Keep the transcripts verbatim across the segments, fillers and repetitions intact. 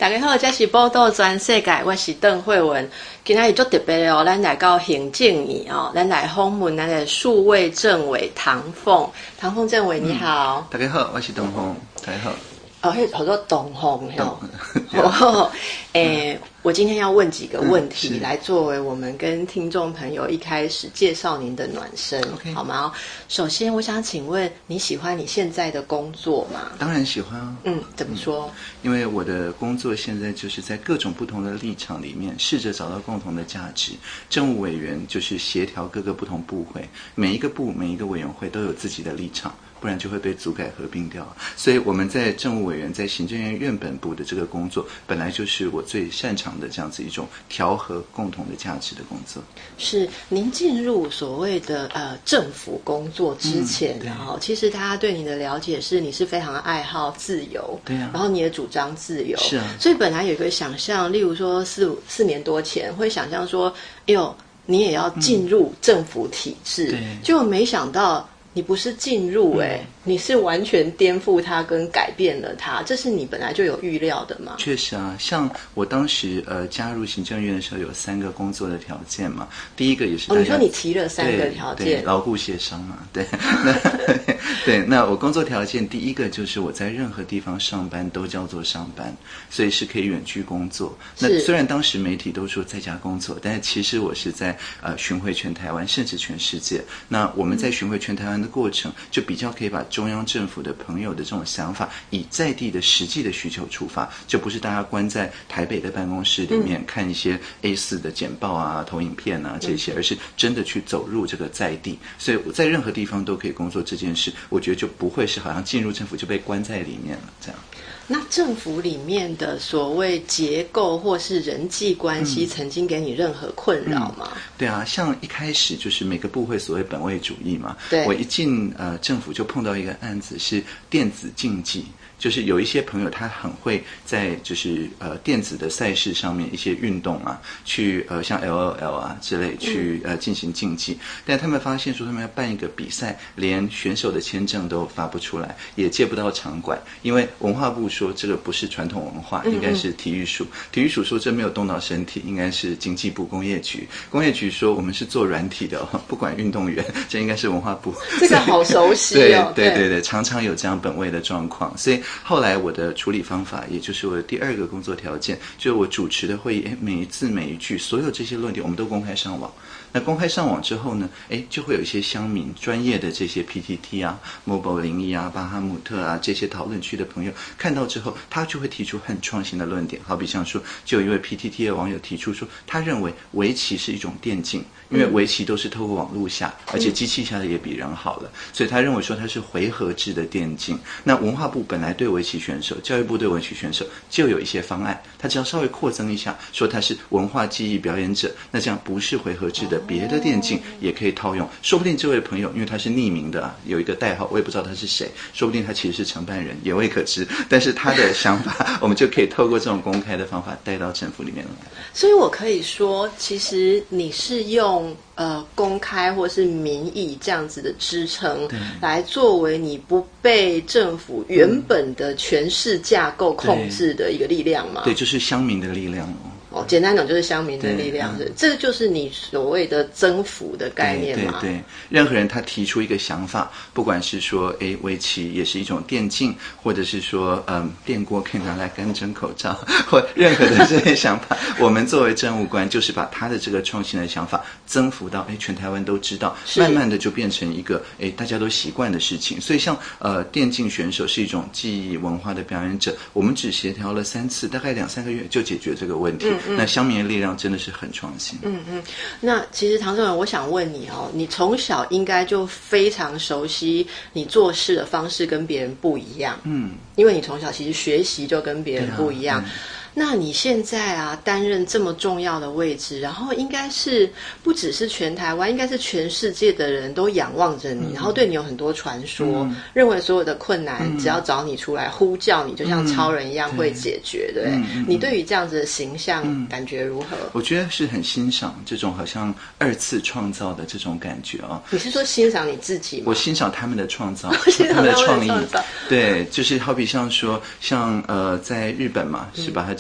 大家好，这是报道全世界，我是邓惠文。今天就特别哦，咱来到行政院哦，咱来访问咱的数位政委唐凤。唐凤政委你好、 嗯，大家好，我是唐凤，大家好。 哦，好多董红哦。哦，诶，我今天要问几个问题，嗯、来作为我们跟听众朋友一开始介绍您的暖身， okay. 好吗？首先，我想请问你喜欢你现在的工作吗？ 当然喜欢啊。 嗯，怎么说、嗯？ 因为我的工作现在就是在各种不同的立场里面，试着找到共同的价值。政务委员就是协调各个不同部会，每一个部、每一个委员会都有自己的立场。不然就会被组改合并掉，所以我们在政务委员在行政院院本部的这个工作，本来就是我最擅长的这样子一种调和共同的价值的工作。是您进入所谓的呃政府工作之前，然后、嗯、其实大家对你的了解是你是非常爱好自由，对啊，然后你也主张自由，是啊，所以本来有一个想象，例如说四四年多前会想象说，哎呦，你也要进入政府体制，嗯、结果没想到。你不是进入哎、欸嗯，你是完全颠覆它跟改变了它，这是你本来就有预料的吗？ 确实啊，像我当时呃加入行政院的时候，有三个工作的条件嘛。第一个也是大家、 哦，你说你提了三个条件， 对，牢固协商嘛，对。那对，那我工作条件第一个就是我在任何地方上班都叫做上班，所以是可以远距工作。那虽然当时媒体都说在家工作，但是其实我是在呃巡回全台湾，甚至全世界。那我们在巡回全台湾的过程就比较可以把中央政府的朋友的这种想法以在地的实际的需求出发，就不是大家关在台北的办公室里面、嗯、看一些 A 四 的简报啊、投影片啊这些，而是真的去走入这个在地，所以我在任何地方都可以工作这件事，我觉得就不会是好像进入政府就被关在里面了这样。 那政府里面的所谓结构或是人际关系，曾经给你任何困扰吗？嗯嗯、 对啊，像一开始就是每个部会所谓本位主义嘛，对，我一进呃政府就碰到一个案子是电子竞技。就是有一些朋友他很会在就是呃电子的赛事上面一些运动啊，去呃像 L O L 啊之类去呃进行竞技，但他们发现说他们要办一个比赛，连选手的签证都发不出来，也借不到场馆，因为文化部说这个不是传统文化，应该是体育署，体育署说这没有动到身体，应该是经济部工业局，工业局说我们是做软体的、哦，不管运动员，这应该是文化部。 这个好熟悉哦。 对对对对，常常有这样本位的状况，所以。后来我的处理方法，也就是我的第二个工作条件，就是我主持的会议，每一字每一句，所有这些论点，我们都公开上网。那公开上网之后呢，哎，就会有一些乡民、专业的这些 P T T 啊、Mobile 零一啊、巴哈姆特啊这些讨论区的朋友看到之后，他就会提出很创新的论点。好比像说，就有一位 P T T 的网友提出说，他认为围棋是一种电竞，因为围棋都是透过网络下，而且机器下的也比人好了，所以他认为说它是回合制的电竞。那文化部本来对围棋选手，教育部对围棋选手就有一些方案，他只要稍微扩增一下，说他是文化技艺表演者，那这样不是回合制的别的电竞也可以套用。说不定这位朋友因为他是匿名的、啊、有一个代号，我也不知道他是谁，说不定他其实是承办人，也未可知，但是他的想法我们就可以透过这种公开的方法带到政府里面来。 所以我可以说，其实你是用呃公开或是民意这样子的支撑，来作为你不被政府原本的权势架构控制的一个力量吗？ 对，就是乡民的力量哦。 哦，简单讲就是乡民的力量，是、嗯、这个就是你所谓的征服的概念嘛？ 对 对, 对，任何人他提出一个想法，不管是说，哎，围棋也是一种电竞，或者是说，嗯，电锅可以拿来干蒸口罩，或任何的这些想法，我们作为政务官，就是把他的这个创新的想法征服到，哎，全台湾都知道，慢慢的就变成一个，哎，大家都习惯的事情。所以像呃，电竞选手是一种技艺文化的表演者，我们只协调了三次，大概两三个月就解决这个问题。嗯嗯，那乡民的力量真的是很创新。 嗯嗯，那其实唐政委，我想问你哦，你从小应该就非常熟悉你做事的方式跟别人不一样。嗯，因为你从小其实学习就跟别人不一样。啊嗯，那你现在啊担任这么重要的位置，然后应该是不只是全台湾，应该是全世界的人都仰望着你，嗯，然后对你有很多传说，嗯，认为所有的困难，嗯，只要找你出来呼叫你，就像超人一样会解决，嗯，对不对？嗯，你对于这样子的形象，嗯，感觉如何？ 我觉得是很欣赏这种好像二次创造的这种感觉啊。 你是说欣赏你自己吗？ 我欣赏他们的创造，他们的创意。对，就是好比像说，像呃，在日本嘛，是把它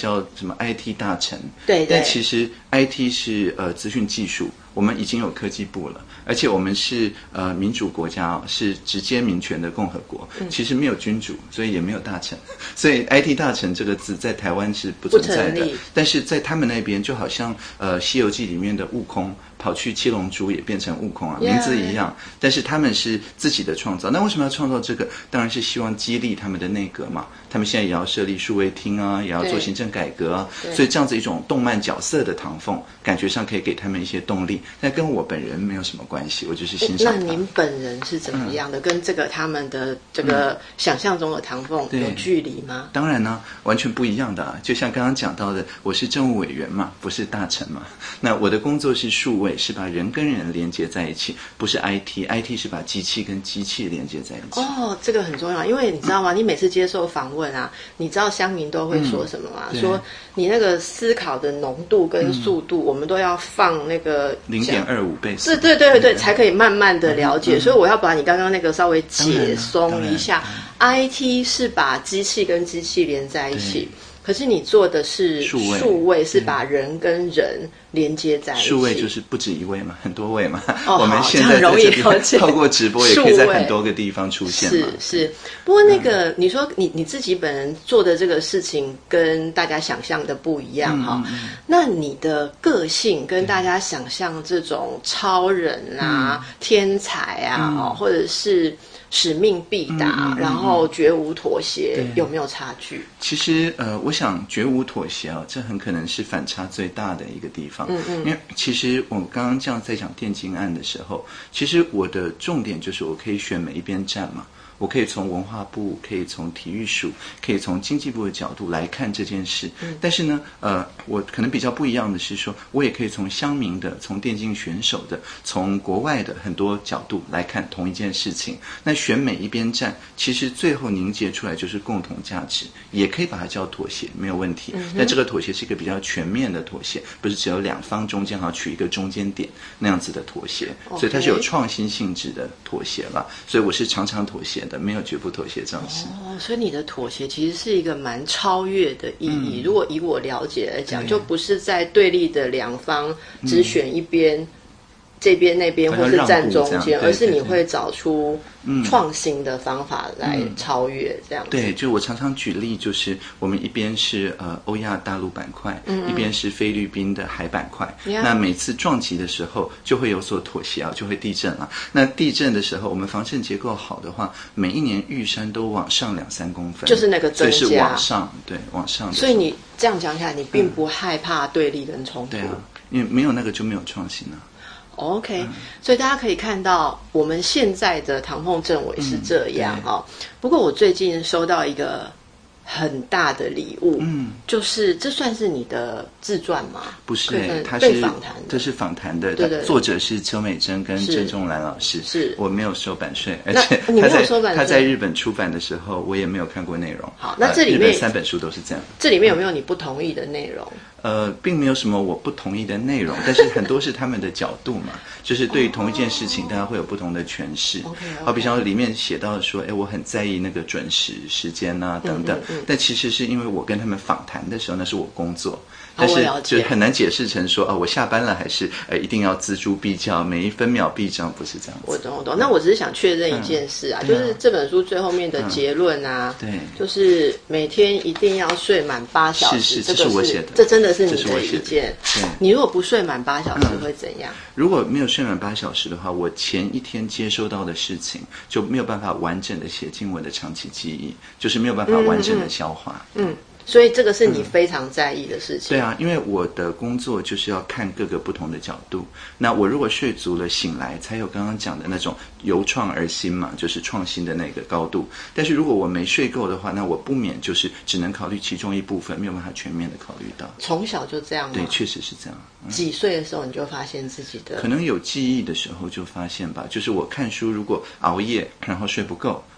叫什么 I T 大臣， 对对， 但其实 I T 是呃资讯技术，我们已经有科技部了，而且我们是呃民主国家哦，是直接民权的共和国，嗯、其实没有君主，所以也没有大臣，所以 I T 大臣这个字在台湾是不存在的，但是在他们那边就好像呃《西游记》里面的悟空跑去七龙珠也变成悟空啊，名字一样， yeah. 但是他们是自己的创造。那为什么要创造这个？当然是希望激励他们的内阁嘛。他们现在也要设立数位厅啊，也要做行政改革啊，所以这样子一种动漫角色的唐凤，感觉上可以给他们一些动力。但跟我本人没有什么关系，我就是欣赏他。 那您本人是怎么样的？嗯、跟这个他们的这个想象中的唐凤有距离吗？ 当然呢、啊，完全不一样的啊。就像刚刚讲到的，我是政务委员嘛，不是大臣嘛。那我的工作是数位，是把人跟人连接在一起，不是 I T，I T 是把机器跟机器连接在一起。 哦，这个很重要，因为你知道吗？嗯、你每次接受访问啊，你知道乡民都会说什么吗？嗯、说你那个思考的浓度跟速度，嗯、我们都要放那个零点二五倍， 对对对对对，才可以慢慢的了解。嗯、所以我要把你刚刚那个稍微解松一下。I T 是把机器跟机器连在一起。可是你做的是数位，数位是把人跟人连接在一起。 数位就是不止一位嘛，很多位嘛。 哦、 我们现在在这边透过直播也可以在很多个地方出现嘛。 是是，不过那个、嗯、你说你你自己本人做的这个事情跟大家想象的不一样哈、嗯嗯，那你的个性跟大家想象这种超人啊、嗯、天才啊、嗯，或者是使命必达，嗯嗯嗯、然后绝无妥协，有没有差距？ 其实呃，我想绝无妥协啊，这很可能是反差最大的一个地方。嗯嗯，因为其实我刚刚这样在讲电竞案的时候，其实我的重点就是我可以选每一边站嘛。我可以从文化部，可以从体育署，可以从经济部的角度来看这件事。嗯、但是呢，呃，我可能比较不一样的是说，我也可以从乡民的、从电竞选手的、从国外的很多角度来看同一件事情。那选每一边站，其实最后凝结出来就是共同价值，也可以把它叫妥协，没有问题。嗯、但这个妥协是一个比较全面的妥协，不是只有两方中间好像取一个中间点那样子的妥协。Okay. 所以它是有创新性质的妥协了。所以我是常常妥协的。没有绝不妥协这样子哦，所以你的妥协其实是一个蛮超越的意义。嗯、如果以我了解来讲，就不是在对立的两方只选一边，嗯、这边那边或是站中间，而是你会找出创新的方法来超越这样子。 对，就我常常举例，就是我们一边是呃欧亚大陆板块，嗯嗯一边是菲律宾的海板块。Yeah. 那每次撞击的时候就会有所妥协啊，就会地震了。那地震的时候，我们防震结构好的话，每一年玉山都往上两三公分， 就是那个增加， 所以是往上，对，往上。 所以你这样讲起来，你并不害怕对立跟冲突。 对啊，因为没有那个就没有创新啊。 OK，、嗯、所以大家可以看到，我们现在的唐凤政委是这样、嗯、哦。不过我最近收到一个很大的礼物，嗯，就是这算是你的自传吗？ 不是、欸，它是访谈的，这是访谈的， 对对对， 作者是邱美珍跟郑仲兰老师， 是我没有收版税，而且他在他在日本出版的时候，我也没有看过内容。 好，那这里面、 呃、日本三本书都是这样， 这里面有没有你不同意的内容？ 呃，并没有什么我不同意的内容，但是很多是他们的角度嘛，就是对于同一件事情，大家会有不同的诠释。 Okay, okay. 好比像里面写到说，哎，我很在意那个准时时间啊等等，嗯嗯嗯，但其实是因为我跟他们访谈的时候，那是我工作。但是就很难解释成说啊、哦，我下班了还是呃一定要锱铢必较，每一分秒必争，不是这样子。 我懂我懂。那我只是想确认一件事啊，嗯、就是这本书最后面的结论啊， 嗯、对， 就是每天一定要睡满八小时。 是是， 这这是我写的， 这真的是你的意见。 对， 你如果不睡满八小时会怎样？ 嗯、如果没有睡满八小时的话，我前一天接收到的事情就没有办法完整的写进我的长期记忆，就是没有办法完整的消化。 嗯。嗯所以这个是你非常在意的事情、嗯。 对啊，因为我的工作就是要看各个不同的角度。那我如果睡足了，醒来才有刚刚讲的那种由创而新嘛，就是创新的那个高度。但是如果我没睡够的话，那我不免就是只能考虑其中一部分，没有办法全面的考虑到。 从小就这样吗？ 对，确实是这样。 嗯、几岁的时候你就发现自己的？ 可能有记忆的时候就发现吧。就是我看书如果熬夜，然后睡不够，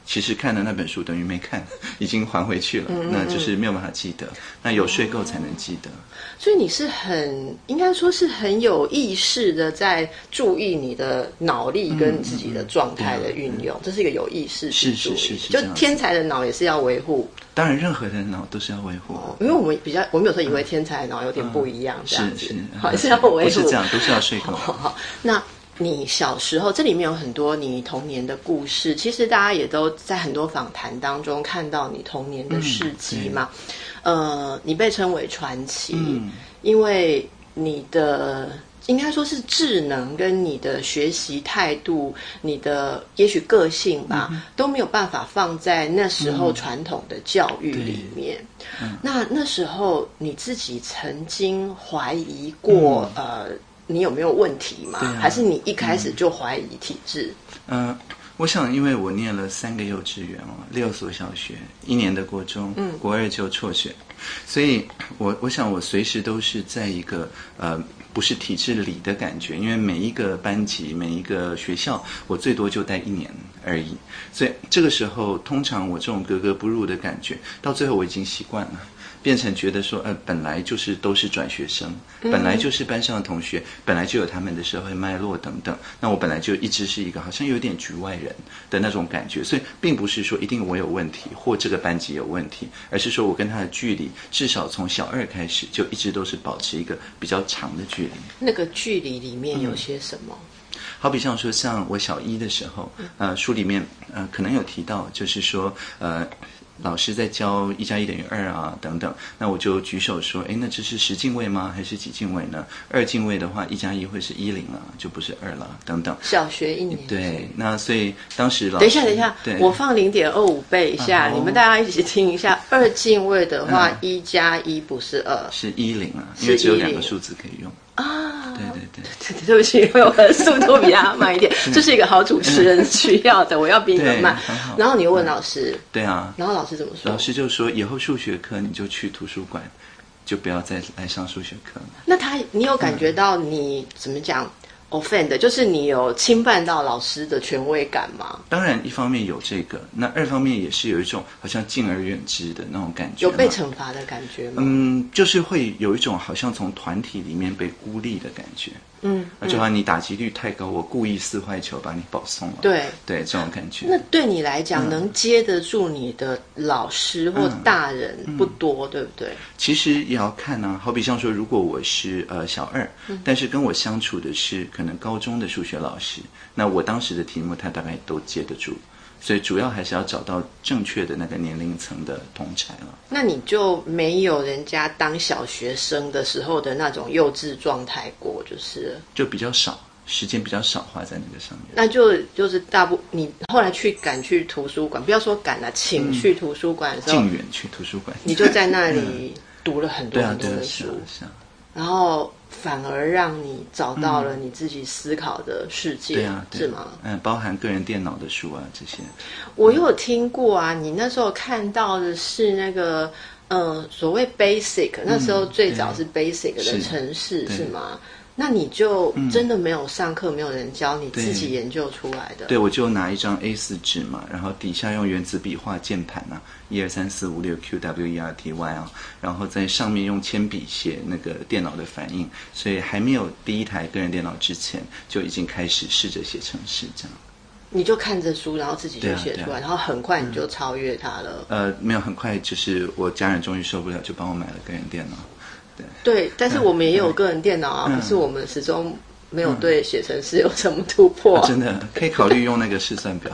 其实看的那本书等于没看，已经还回去了， 嗯嗯嗯那就是没有办法记得。那有睡够才能记得。 所以你是很应该说是很有意识的在注意你的脑力跟自己的状态的运用，嗯嗯嗯、这是一个有意识去注意。 是是是是， 就天才的脑也是要维护。 当然，任何的脑都是要维护、 哦，因为我们比较，我们有时候以为天才的脑有点不一样，嗯、这样子， 是是， 还是要维护。 不是这样，都是要睡够。 好好，那。你小时候，这里面有很多你童年的故事，其实大家也都在很多访谈当中看到你童年的事迹嘛。嗯、呃，你被称为传奇，嗯、因为你的应该说是智能跟你的学习态度，你的也许个性吧，嗯、都没有办法放在那时候传统的教育里面。嗯、那那时候你自己曾经怀疑过，嗯、呃。你有没有问题吗？啊、还是你一开始就怀疑体制？ 嗯、呃，我想，因为我念了三个幼稚园哦，六所小学，一年的国中，嗯，国二就辍学，所以我我想我随时都是在一个呃不是体制里的感觉，因为每一个班级、每一个学校，我最多就待一年而已，所以这个时候，通常我这种格格不入的感觉，到最后我已经习惯了。变成觉得说，呃，本来就是都是转学生，本来就是班上的同学，本来就有他们的社会脉络等等。那我本来就一直是一个好像有点局外人的那种感觉，所以并不是说一定我有问题或这个班级有问题，而是说我跟他的距离至少从小二开始就一直都是保持一个比较长的距离。 那个距离里面有些什么？ 嗯、好比像说，像我小一的时候，呃，书里面呃可能有提到，就是说，呃。老师在教一加一等于二啊等等，那我就举手说，哎，那这是十进位吗？还是几进位呢？二进位的话，一加一会是一零啊，就不是二了，等等。 小学一年级。 对，那所以当时老师等一下，等一下，我放零点二五倍一下，啊、你们大家一起听一下。二进位的话，一加一不是二， 是一零啊，因为只有两个数字可以用。 啊， 对对对， 对对不起，因为我的速度比他慢一点，这是一个好主持人需要的，我要比你们慢。然后你又问老师， 对啊， 然后老师怎么说？ 老师就说以后数学课你就去图书馆，就不要再来上数学课了。 那他，你有感觉到你、嗯、怎么讲 offend， 就是你有侵犯到老师的权威感吗？ 当然，一方面有这个，那二方面也是有一种好像敬而远之的那种感觉。 有被惩罚的感觉吗？ 嗯，就是会有一种好像从团体里面被孤立的感觉。嗯，就好像你打击率太高，我故意四坏球把你保送了。 对对，这种感觉。 那对你来讲，嗯、能接得住你的老师或大人不多，嗯、对不对？ 其实也要看啊，好比像说，如果我是呃小二，嗯、但是跟我相处的是可能高中的数学老师，那我当时的题目他大概都接得住。所以主要还是要找到正确的那个年龄层的同侪了。 那你就没有人家当小学生的时候的那种幼稚状态过，就是就比较少，时间比较少花在那个上面。 那就就是大部你后来去赶去图书馆，不要说赶了，请去图书馆的时候， 进远去图书馆， 你就在那里读了很多很多的书， 对啊，是啊， 然后反而让你找到了你自己思考的世界，嗯、 对啊，对是吗？ 嗯，包含个人电脑的书啊这些。 我有听过啊，你那时候看到的是那个，呃，所谓 basic，、嗯、那时候最早是 basic 的程式，是, 是吗？那你就真的没有上课，嗯、没有人教，你自己研究出来的？ 对，我就拿一张 A 四 纸嘛，然后底下用原子笔画键盘啊，一二三四五六 Q W E R T Y 啊，然后在上面用铅笔写那个电脑的反应，所以还没有第一台个人电脑之前，就已经开始试着写程式这样。你就看着书，然后自己就写出来，啊啊、然后很快你就超越它了。 嗯、呃，没有很快，就是我家人终于受不了，就帮我买了个人电脑。对, 对，但是我们也有个人电脑啊，嗯、可是我们始终没有对写程式有什么突破、啊啊。真的可以考虑用那个试算表。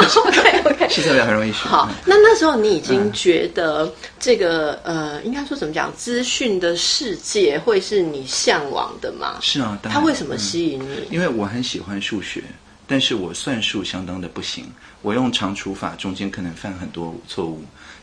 OK OK， 试算表很容易学。 好，那那时候你已经觉得这个、嗯、呃，应该说怎么讲，资讯的世界会是你向往的吗？ 是啊，当然。 它为什么吸引你？ 嗯、因为我很喜欢数学。但是我算术相当的不行，我用长除法中间可能犯很多错误，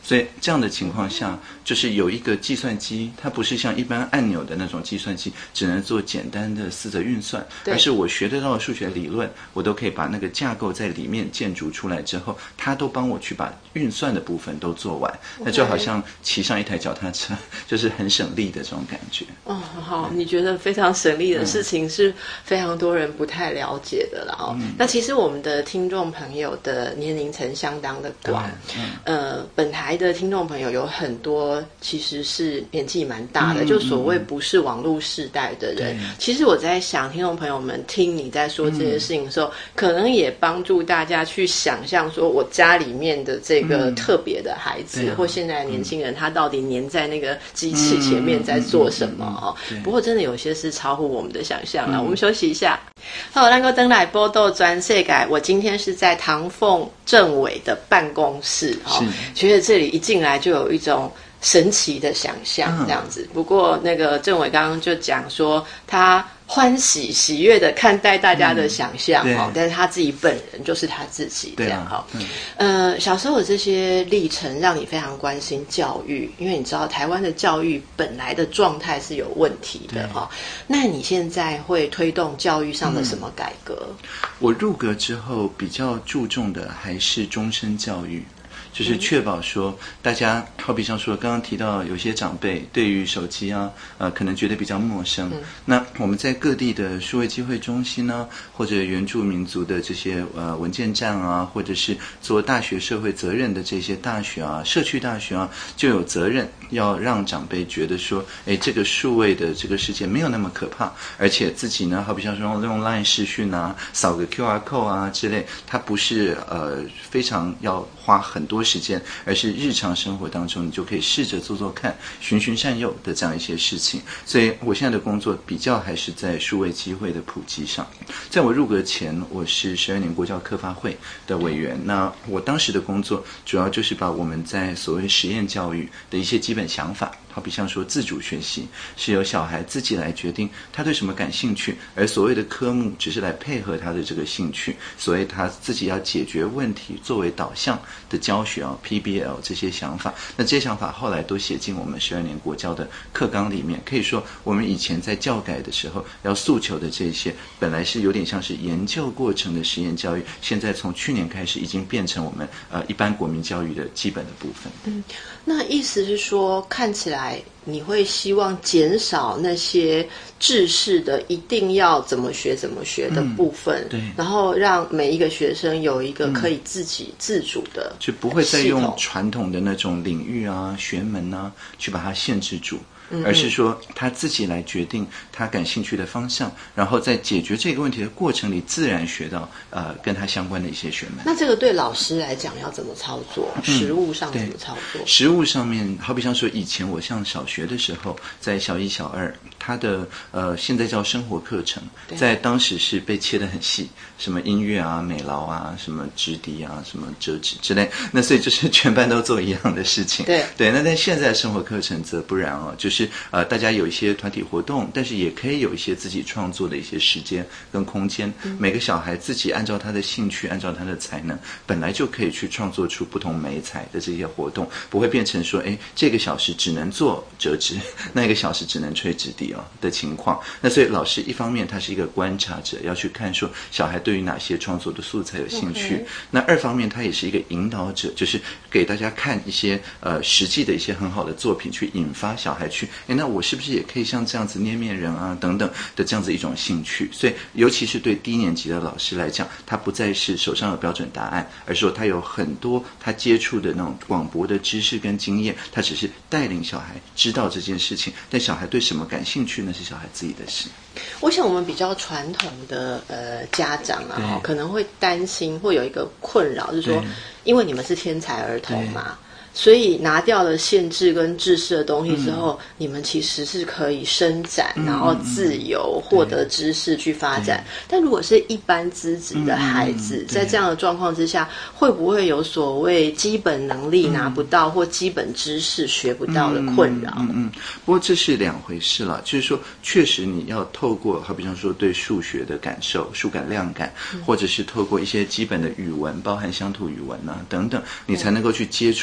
所以这样的情况下，就是有一个计算机，它不是像一般按钮的那种计算机，只能做简单的四则运算，而是我学得到的数学理论，我都可以把那个架构在里面建筑出来之后，它都帮我去把运算的部分都做完， okay. 那就好像骑上一台脚踏车，就是很省力的这种感觉。 哦，好，你觉得非常省力的事情是非常多人不太了解的了哦。嗯、那其实我们的听众朋友的年龄层相当的广，嗯嗯、呃，本台的听众朋友有很多其实是年纪蛮大的，嗯、就所谓不是网络世代的人。嗯、其实我在想，听众朋友们听你在说这些事情的时候，嗯、可能也帮助大家去想象，说我家里面的这个特别的孩子，嗯、或现在的年轻人，嗯、他到底黏在那个机器前面在做什么哦？嗯、不过真的有些是超乎我们的想象了。嗯、我们休息一下。好，咱个登来报道全世界。我今天是在唐凤政委的办公室哦，觉得这里一进来就有一种神奇的想象这样子。嗯、不过那个政委刚刚就讲说，他欢喜喜悦的看待大家的想象哈、嗯，但是他自己本人就是他自己这样哈。嗯、呃，小时候的这些历程让你非常关心教育，因为你知道台湾的教育本来的状态是有问题的哈。那你现在会推动教育上的什么改革？嗯、 我入阁之后比较注重的还是终身教育。就是确保说，大家好比像说刚刚提到有些长辈对于手机啊，呃，可能觉得比较陌生。嗯、那我们在各地的数位机会中心呢，或者原住民族的这些呃文件站啊，或者是做大学社会责任的这些大学啊、社区大学啊，就有责任要让长辈觉得说，哎，这个数位的这个世界没有那么可怕，而且自己呢，好比像说用 LINE 视讯啊，扫个 Q R code 啊之类，它不是呃非常要花很多时间，而是日常生活当中你就可以试着做做看，循循善诱的这样一些事情。所以我现在的工作比较还是在数位机会的普及上。在我入阁前，我是十二年国教科发会的委员，那我当时的工作主要就是把我们在所谓实验教育的一些基本想法，好比像说自主学习是由小孩自己来决定他对什么感兴趣，而所谓的科目只是来配合他的这个兴趣，所以他自己要解决问题作为导向的教学啊 P B L 这些想法，那这些想法后来都写进我们十二年国教的课纲里面。可以说我们以前在教改的时候要诉求的这些本来是有点像是研究过程的实验教育，现在从去年开始已经变成我们呃一般国民教育的基本的部分。 嗯，那意思是说看起来你会希望减少那些制式的一定要怎么学怎么学的部分，嗯、对，然后让每一个学生有一个可以自己自主的、嗯，就不会再用传统的那种领域啊、学门啊去把它限制住。而是说他自己来决定他感兴趣的方向，然后在解决这个问题的过程里自然学到呃跟他相关的一些学门。 那这个对老师来讲要怎么操作？实务上怎么操作？ 实务上面好比像说以前我上小学的时候，在小一小二他的呃现在叫生活课程，在当时是被切得很细，什么音乐啊、美劳啊、什么直笛啊、什么折纸之类，那所以就是全班都做一样的事情。对对，那在现在生活课程则不然哦，就是是呃，大家有一些团体活动，但是也可以有一些自己创作的一些时间跟空间。嗯、每个小孩自己按照他的兴趣，按照他的才能，本来就可以去创作出不同媒材的这些活动，不会变成说，哎，这个小时只能做折纸，那个小时只能吹直笛哦的情况。那所以老师一方面他是一个观察者，要去看说小孩对于哪些创作的素材有兴趣。Okay. 那二方面他也是一个引导者，就是给大家看一些呃实际的一些很好的作品，去引发小孩去。诶，那我是不是也可以像这样子捏面人啊等等的这样子一种兴趣？所以尤其是对低年级的老师来讲，他不再是手上有标准答案，而是说他有很多他接触的那种广博的知识跟经验，他只是带领小孩知道这件事情，但小孩对什么感兴趣那是小孩自己的事。 我想我们比较传统的呃家长啊，可能会担心会有一个困扰，就是说因为你们是天才儿童嘛，所以拿掉了限制跟制式的东西之后，嗯、你们其实是可以伸展，嗯、然后自由获得知识去发展。但如果是一般资质的孩子，嗯、在这样的状况之下，会不会有所谓基本能力拿不到，嗯、或基本知识学不到的困扰？ 嗯 嗯, 嗯，不过这是两回事了。就是说，确实你要透过，好比方说对数学的感受、数感、量感，嗯、或者是透过一些基本的语文，包含乡土语文啊等等，你才能够去接触我刚刚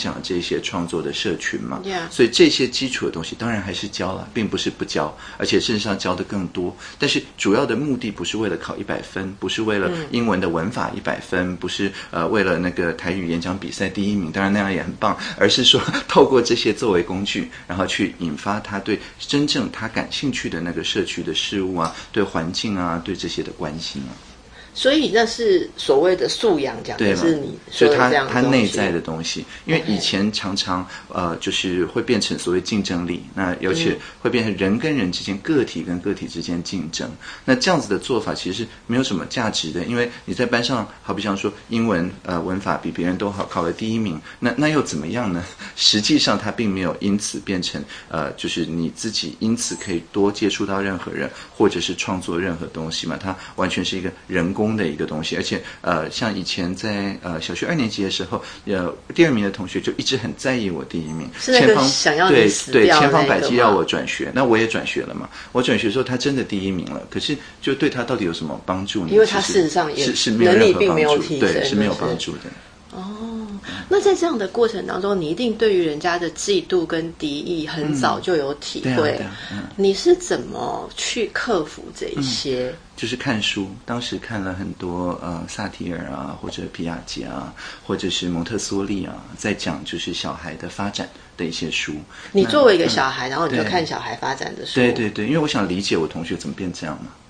讲的这些创作的社群嘛。 Yeah. 所以这些基础的东西当然还是教了，并不是不教，而且事实上教的更多。但是主要的目的不是为了考一百分，不是为了英文的文法一百分，不是呃为了那个台语演讲比赛第一名，当然那样也很棒，而是说透过这些作为工具，然后去引发他对真正他感兴趣的那个社区的事物啊，对环境啊，对这些的关心啊。 所以那是所谓的素养，讲的是你说的这样的东西， 所以它它内在的东西，因为以前常常呃就是会变成所谓竞争力，那尤其会变成人跟人之间、个体跟个体之间竞争。那这样子的做法其实是没有什么价值的，因为你在班上，好比像说英文呃文法比别人都好，考了第一名，那那又怎么样呢？实际上它并没有因此变成呃就是你自己因此可以多接触到任何人，或者是创作任何东西嘛，它完全是一个人工的一个东西。而且呃像以前在呃小学二年级的时候，呃第二名的同学就一直很在意我第一名， 是那个想要你死掉的那个吗？ 对对，千方百计要我转学，那我也转学了嘛。我转学的时候他真的第一名了，可是就对他到底有什么帮助呢？ 因为他事实上也是是没有任何帮助， 能力并没有提升， 对，是没有帮助的。 哦，那在这样的过程当中，你一定对于人家的嫉妒跟敌意很早就有体会。嗯对啊对啊嗯、你是怎么去克服这一些？ 嗯、就是看书，当时看了很多呃萨提尔啊，或者皮亚杰啊，或者是蒙特梭利啊，在讲就是小孩的发展的一些书。 你作为一个小孩，嗯、然后你就看小孩发展的书。 对对对，因为我想理解我同学怎么变这样嘛。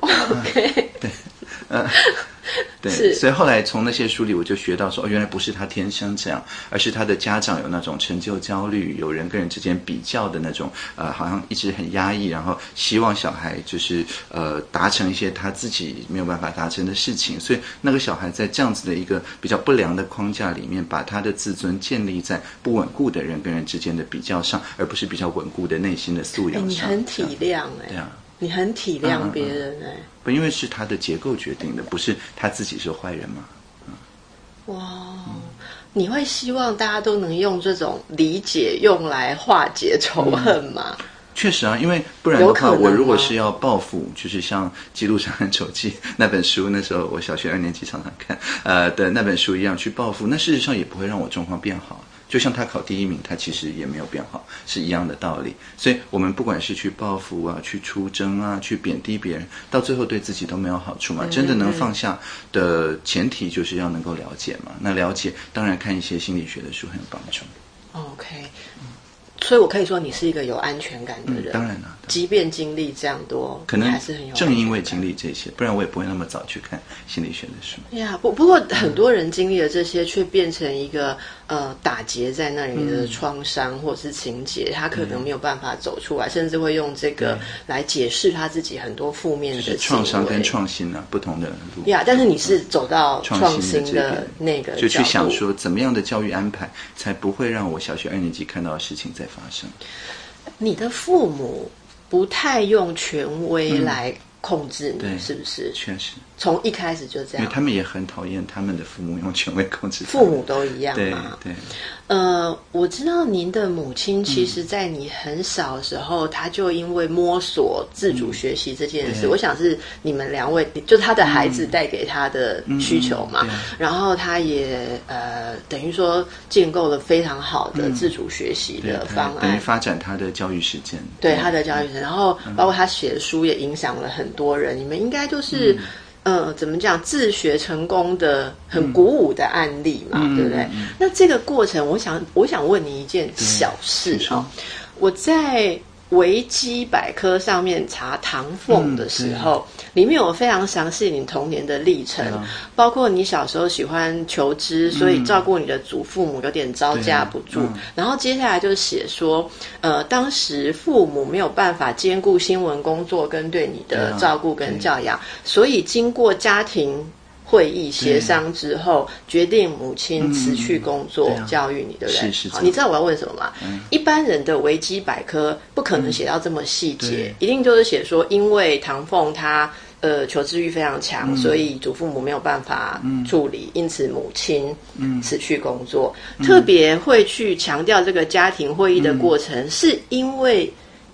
OK， 对，呃，对，所以后来从那些书里我就学到说，哦，原来不是他天生这样，而是他的家长有那种成就焦虑，有人跟人之间比较的那种，呃，好像一直很压抑，然后希望小孩就是呃达成一些他自己没有办法达成的事情，所以那个小孩在这样子的一个比较不良的框架里面，把他的自尊建立在不稳固的人跟人之间的比较上，而不是比较稳固的内心的素养上。 你很体谅哎、欸，对啊。你很体谅别人哎、欸嗯嗯， 不，因为是他的结构决定的，不是他自己是坏人嘛。嗯、 哇、嗯，你会希望大家都能用这种理解用来化解仇恨吗？嗯、 确实啊，因为不然的话，我如果是要报复，就是像《记录伤痕手记》那本书，那时候我小学二年级常常看，呃的那本书一样去报复，那事实上也不会让我状况变好。就像他考第一名，他其实也没有变好，是一样的道理。所以我们不管是去报复啊，去出征啊，去贬低别人，到最后对自己都没有好处嘛。真的能放下的前提就是要能够了解嘛。那了解，当然看一些心理学的书很有帮助。 OK，、嗯、所以我可以说你是一个有安全感的人。 嗯、当然了， 即便经历这样多， 可能还是很有安全感。 正因为经历这些，不然我也不会那么早去看心理学的书。 呀、yeah, 不不过很多人经历了这些，却变成一个呃打结在那里的创伤或是情节，他可能没有办法走出来，甚至会用这个来解释他自己很多负面的行为。 就是创伤跟创新啊，不同的路。 呀、yeah, 但是你是走到创新的那个角度， 就去想说怎么样的教育安排，才不会让我小学二年级看到的事情再发生。 你的父母不太用权威来控制你，嗯、是不是？ 确实， 从一开始就这样。 因为他们也很讨厌他们的父母用权威控制他们。父母都一样嘛。对对。 呃，我知道您的母亲，其实在你很小的时候，嗯、她就因为摸索自主学习这件事，嗯、我想是你们两位，就她的孩子带给她的需求嘛。嗯嗯、然后她也呃，等于说建构了非常好的自主学习的方案， 等于发展她的教育实践。 对她的教育实践，然后包括她写的书也影响了很多人。你们应该就是。嗯呃，怎么讲？自学成功的很鼓舞的案例嘛，嗯、对不对？嗯嗯、那这个过程，我想，我想问你一件小事哦。我在维基百科上面查唐凤的时候，嗯、里面有非常详细你童年的历程，嗯、包括你小时候喜欢求知，所以照顾你的祖父母有点招架不住。嗯、然后接下来就写说，呃，当时父母没有办法兼顾新闻工作跟对你的照顾跟教养，所以经过家庭会议协商之后，决定母亲辞去工作、嗯、教育你，对不对？ 是是。 好，你知道我要问什么吗？嗯、一般人的维基百科不可能写到这么细节，嗯、一定就是写说，因为唐凤她呃求知欲非常强，嗯、所以祖父母没有办法处理，嗯、因此母亲辞去工作。嗯、特别会去强调这个家庭会议的过程，嗯、是因为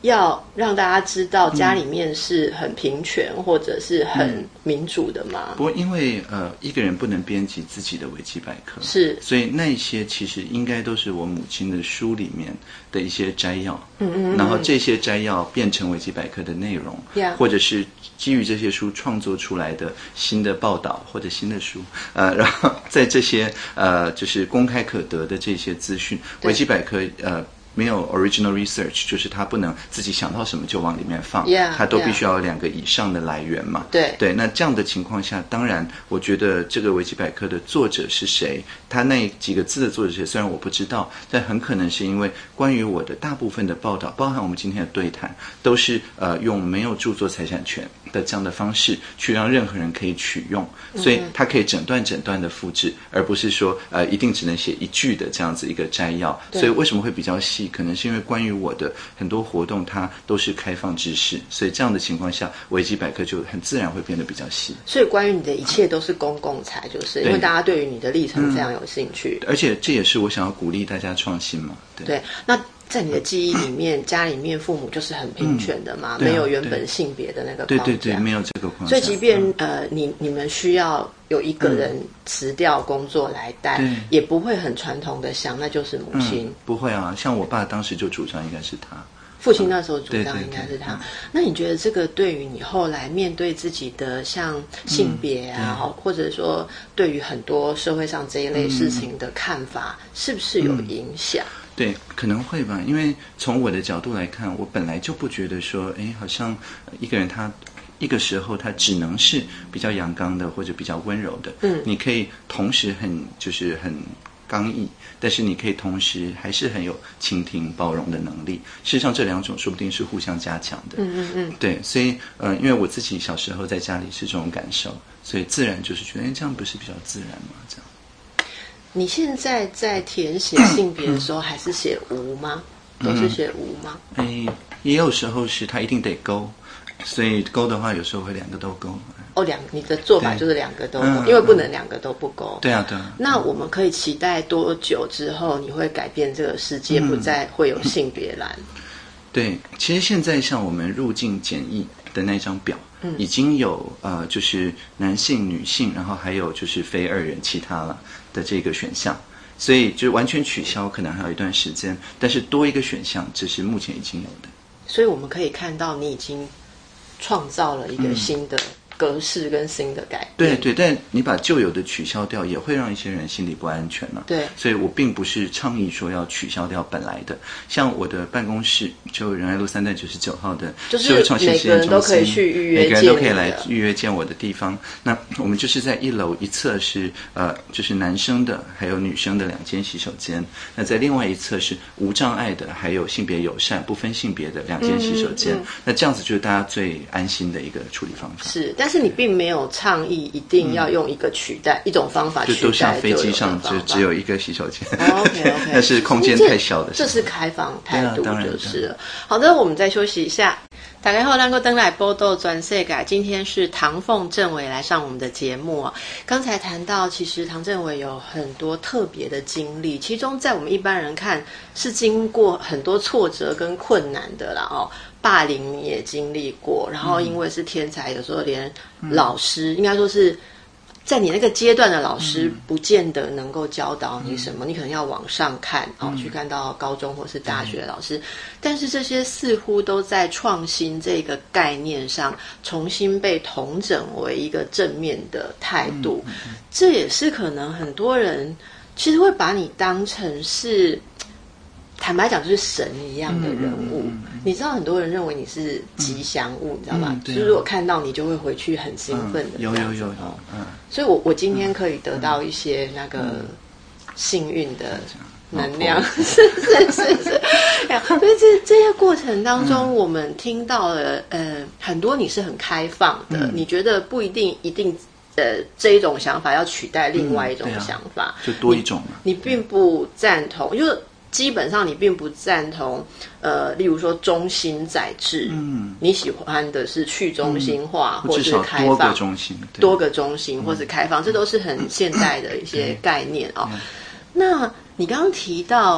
要让大家知道家里面是很平权、嗯、或者是很民主的吗？ 不过因为呃一个人不能编辑自己的维基百科， 是， 所以那些其实应该都是我母亲的书里面的一些摘要，嗯嗯嗯，然后这些摘要变成维基百科的内容， yeah. 或者是基于这些书创作出来的新的报道或者新的书，呃，然后在这些呃就是公开可得的这些资讯，维基百科呃。没有 original research， 就是他不能自己想到什么就往里面放， yeah, 他都必须要有两个以上的来源嘛。 对对，那这样的情况下，当然我觉得这个维基百科的作者是谁，他那几个字的作者是谁，虽然我不知道，但很可能是因为关于我的大部分的报道，包含我们今天的对谈，都是呃用没有著作财产权的这样的方式去让任何人可以取用，所以他可以整段整段的复制，而不是说呃一定只能写一句的这样子一个摘要。所以为什么会比较细？可能是因为关于我的很多活动它都是开放知识，所以这样的情况下维基百科就很自然会变得比较细。 所以关于你的一切都是公共财，就是因为大家对于你的历程非常有兴趣、 嗯、而且这也是我想要鼓励大家创新嘛。 对, 对，那在你的记忆里面家里面父母就是很平权的嘛、嗯啊、没有原本性别的那个框架。 对对对，没有这个框架。 所以即便、嗯、呃你你们需要有一个人辞掉工作来带、嗯、也不会很传统的想那就是母亲、嗯、 不会啊，像我爸当时就主张应该是他， 父亲那时候主张应该是他、 嗯、 那你觉得这个对于你后来面对自己的像性别啊、嗯、或者说对于很多社会上这一类事情的看法、嗯、是不是有影响？ 对，可能会吧，因为从我的角度来看，我本来就不觉得说哎，好像一个人他一个时候他只能是比较阳刚的或者比较温柔的，嗯，你可以同时很就是很刚毅，但是你可以同时还是很有倾听包容的能力，事实上这两种说不定是互相加强的。嗯嗯嗯，对，所以呃，因为我自己小时候在家里是这种感受，所以自然就是觉得哎，这样不是比较自然吗？这样。 你现在在填写性别的时候还是写无吗？都是写无吗？ 哎，也有时候是他一定得勾，所以勾的话有时候会两个都勾。 哦，两你的做法就是两个都勾，因为不能两个都不勾。 对啊对啊。 那我们可以期待多久之后你会改变这个世界，不再会有性别栏？ 对，其实现在像我们入境检疫的那张表，嗯，已经有呃，就是男性、女性，然后还有就是非二元其他了的这个选项，所以就完全取消可能还有一段时间，但是多一个选项，这是目前已经有的。 所以我们可以看到你已经创造了一个新的、嗯格式跟新的改变。 对对，但你把旧有的取消掉，也会让一些人心里不安全了。 对， 所以我并不是倡议说要取消掉本来的。像我的办公室，就仁爱路三段九十九号的社会创新实验中心，每个人都可以去预约，每个人都可以来预约见我的地方。那我们就是在一楼一侧是呃，就是男生的还有女生的两间洗手间，那在另外一侧是无障碍的，还有性别友善不分性别的两间洗手间。嗯嗯、那这样子就是大家最安心的一个处理方法。 是。但是你并没有倡议一定要用一个取代、嗯、一种方法取代， 就都像飞机上就只有一个洗手间。 哦、OK OK， 但是空间太小的时候， 这是开放态度就是了。好的，我们再休息一下。大家好，能够登来报道转世界，今天是唐凤政委来上我们的节目啊。刚才谈到，其实唐政委有很多特别的经历，其中在我们一般人看是经过很多挫折跟困难的啦哦。霸凌你也经历过，然后因为是天才，有时候连老师、嗯、应该说是在你那个阶段的老师不见得能够教导你什么、嗯、你可能要往上看、嗯哦、去看到高中或是大学的老师、嗯、但是这些似乎都在创新这个概念上重新被统整为一个正面的态度、嗯嗯、这也是可能很多人其实会把你当成是坦白讲就是神一样的人物、嗯嗯嗯、你知道很多人认为你是吉祥物、嗯、你知道吧、嗯啊、就是如果看到你就会回去很兴奋的、嗯、 有有有有、嗯、 所以我我今天可以得到一些那个幸运的能量、嗯、是是是是所以这这些过程当中、嗯、我们听到了呃很多你是很开放的、嗯、你觉得不一定一定呃，这一种想法要取代另外一种想法、 嗯啊、就多一种嘛。 你, 你并不赞同，就是基本上你并不赞同，呃，例如说中心宰制，嗯，你喜欢的是去中心化、嗯、或是开放， 多个中心， 多个中心或是开放、嗯，这都是很现代的一些概念哦。嗯、那你刚刚提到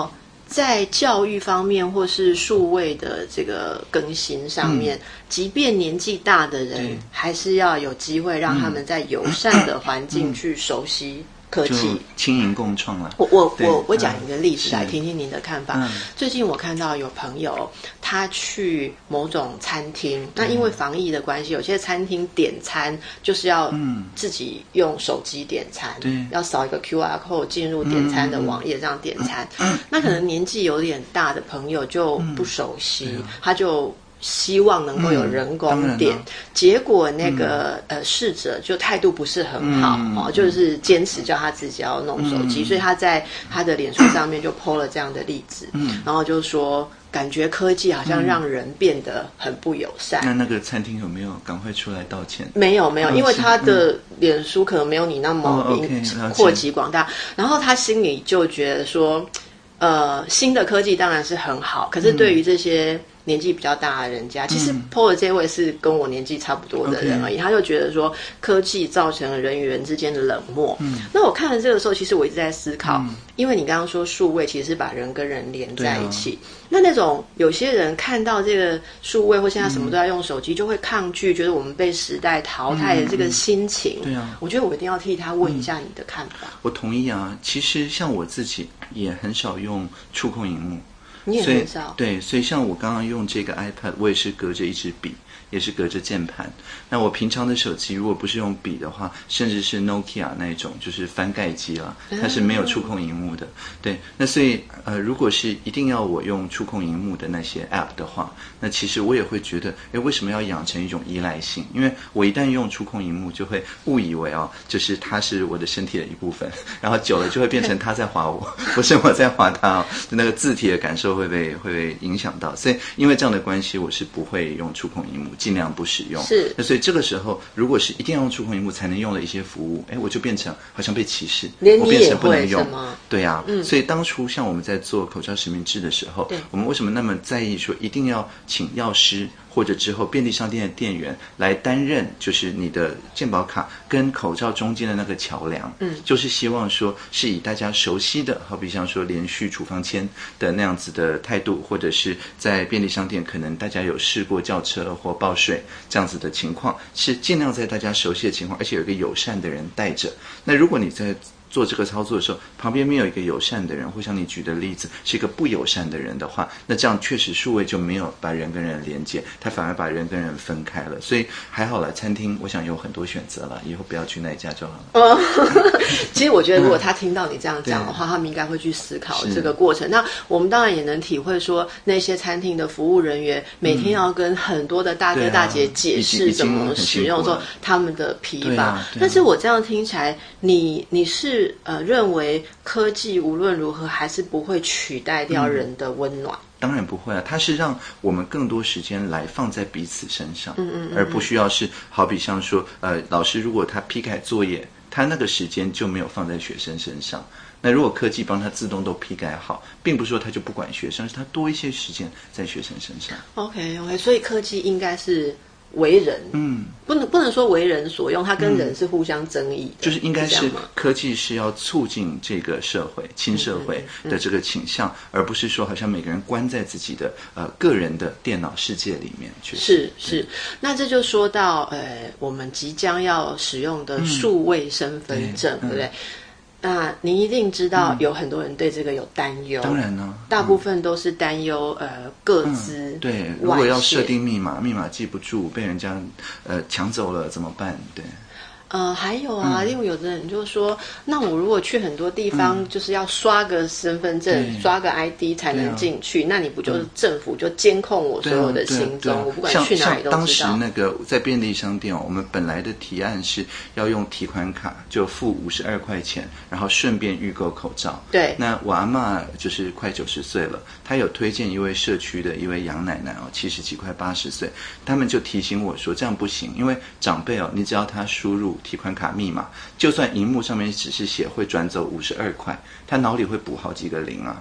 在教育方面或是数位的这个更新上面，嗯、即便年纪大的人，还是要有机会让他们在友善的环境去熟悉科技， 轻盈共创了。 我我我我讲一个例子来听听您的看法。 嗯、 最近我看到有朋友他去某种餐厅，嗯、那因为防疫的关系，有些餐厅点餐就是要自己用手机点餐， 嗯、 要扫一个 Q R code 进入点餐的网页这样点餐。 嗯、 那可能年纪有点大的朋友就不熟悉，嗯、他就希望能够有人工点，嗯、结果那个、嗯、呃侍者就态度不是很好，嗯哦、就是坚持叫他自己要弄手机，嗯、所以他在他的脸书上面就 po 了这样的例子，嗯、然后就说感觉科技好像让人变得很不友善。 嗯、那那个餐厅有没有赶快出来道歉？ 没有没有，因为他的脸书可能没有你那么明扩及广大，然后他心里就觉得说，呃，新的科技当然是很好，可是对于这些年纪比较大的人家，嗯、其实 P O 的这位是跟我年纪差不多的人而已， okay. 他就觉得说科技造成了人与人之间的冷漠。嗯、那我看了这个时候，其实我一直在思考，嗯、因为你刚刚说数位其实是把人跟人连在一起，啊、那那种有些人看到这个数位或现在什么都在用手机，嗯、就会抗拒，觉得我们被时代淘汰的这个心情。 嗯、对啊， 我觉得我一定要替他问一下你的看法。 我同意啊，其实像我自己也很少用触控萤幕。 你也很少。 对，所以像我刚刚用这个 iPad， 我也是隔着一支笔，也是隔着键盘。那我平常的手机如果不是用笔的话，甚至是 Nokia 那种就是翻盖机啦，它是没有触控萤幕的。对，那所以呃，如果是一定要我用触控萤幕的那些 App 的话，那其实我也会觉得，哎，为什么要养成一种依赖性？因为我一旦用触控萤幕，就会误以为哦，就是它是我的身体的一部分，然后久了就会变成它在滑我，不是我在滑它哦，那个字体的感受会被会被影响到。所以因为这样的关系，我是不会用触控萤幕，尽量不使用。 是， 那所以这个时候，如果是一定要用触控萤幕才能用的一些服务，哎，我就变成好像被歧视， 连你也会我变成不能用。对呀、啊， 嗯、 所以当初像我们在做口罩实名制的时候，我们为什么那么在意说一定要请药师或者之后便利商店的店员来担任，就是你的健保卡跟口罩中间的那个桥梁，嗯，就是希望说是以大家熟悉的，好比像说连续处方签的那样子的态度，或者是在便利商店可能大家有试过叫车或报税这样子的情况，是尽量在大家熟悉的情况，而且有一个友善的人带着。那如果你在做这个操作的时候，旁边没有一个友善的人，或像你举的例子是一个不友善的人的话，那这样确实数位就没有把人跟人连接，它反而把人跟人分开了。所以还好了，餐厅我想有很多选择了，以后不要去那一家就好了。哦， 其实我觉得如果他听到你这样讲的话，他们应该会去思考这个过程。那我们当然也能体会说，那些餐厅的服务人员每天要跟很多的大哥大姐解释怎么使用说他们的疲乏。啊啊、但是我这样听起来，你你是呃认为科技无论如何还是不会取代掉人的温暖？嗯、 当然不会啊，它是让我们更多时间来放在彼此身上， 嗯嗯嗯， 而不需要是好比像说呃老师如果他批改作业，他那个时间就没有放在学生身上。那如果科技帮他自动都批改好，并不是说他就不管学生，是他多一些时间在学生身上。 OK OK， 所以科技应该是为人，嗯，不能不能说为人所用，它跟人是互相争议的， 嗯、就是应该是科技是要促进这个社会、亲社会的这个倾向，嗯嗯嗯、而不是说好像每个人关在自己的呃个人的电脑世界里面去。 是是，那这就说到呃，我们即将要使用的数位身份证，嗯、对不对？嗯那您一定知道，有很多人对这个有担忧。 当然呢，嗯、 大部分都是担忧呃个资、 嗯。对，如果要设定密码，密码记不住，被人家呃抢走了怎么办？对。 呃，还有啊，因为有的人就说，那我如果去很多地方，就是要刷个身份证、嗯、刷个 I D 才能进去，啊、那你不就是政府就监控我所有的行踪？我不管去哪里都知道。 当时那个在便利商店，我们本来的提案是要用提款卡，就付五十二块钱，然后顺便预购口罩。 对。 那我阿嬷就是快九十岁了，她有推荐一位社区的一位杨奶奶哦，七十几快八十岁，他们就提醒我说这样不行，因为长辈哦，你只要他输入提款卡密码，就算荧幕上面只是写会转走五十二块，他脑里会补好几个零啊。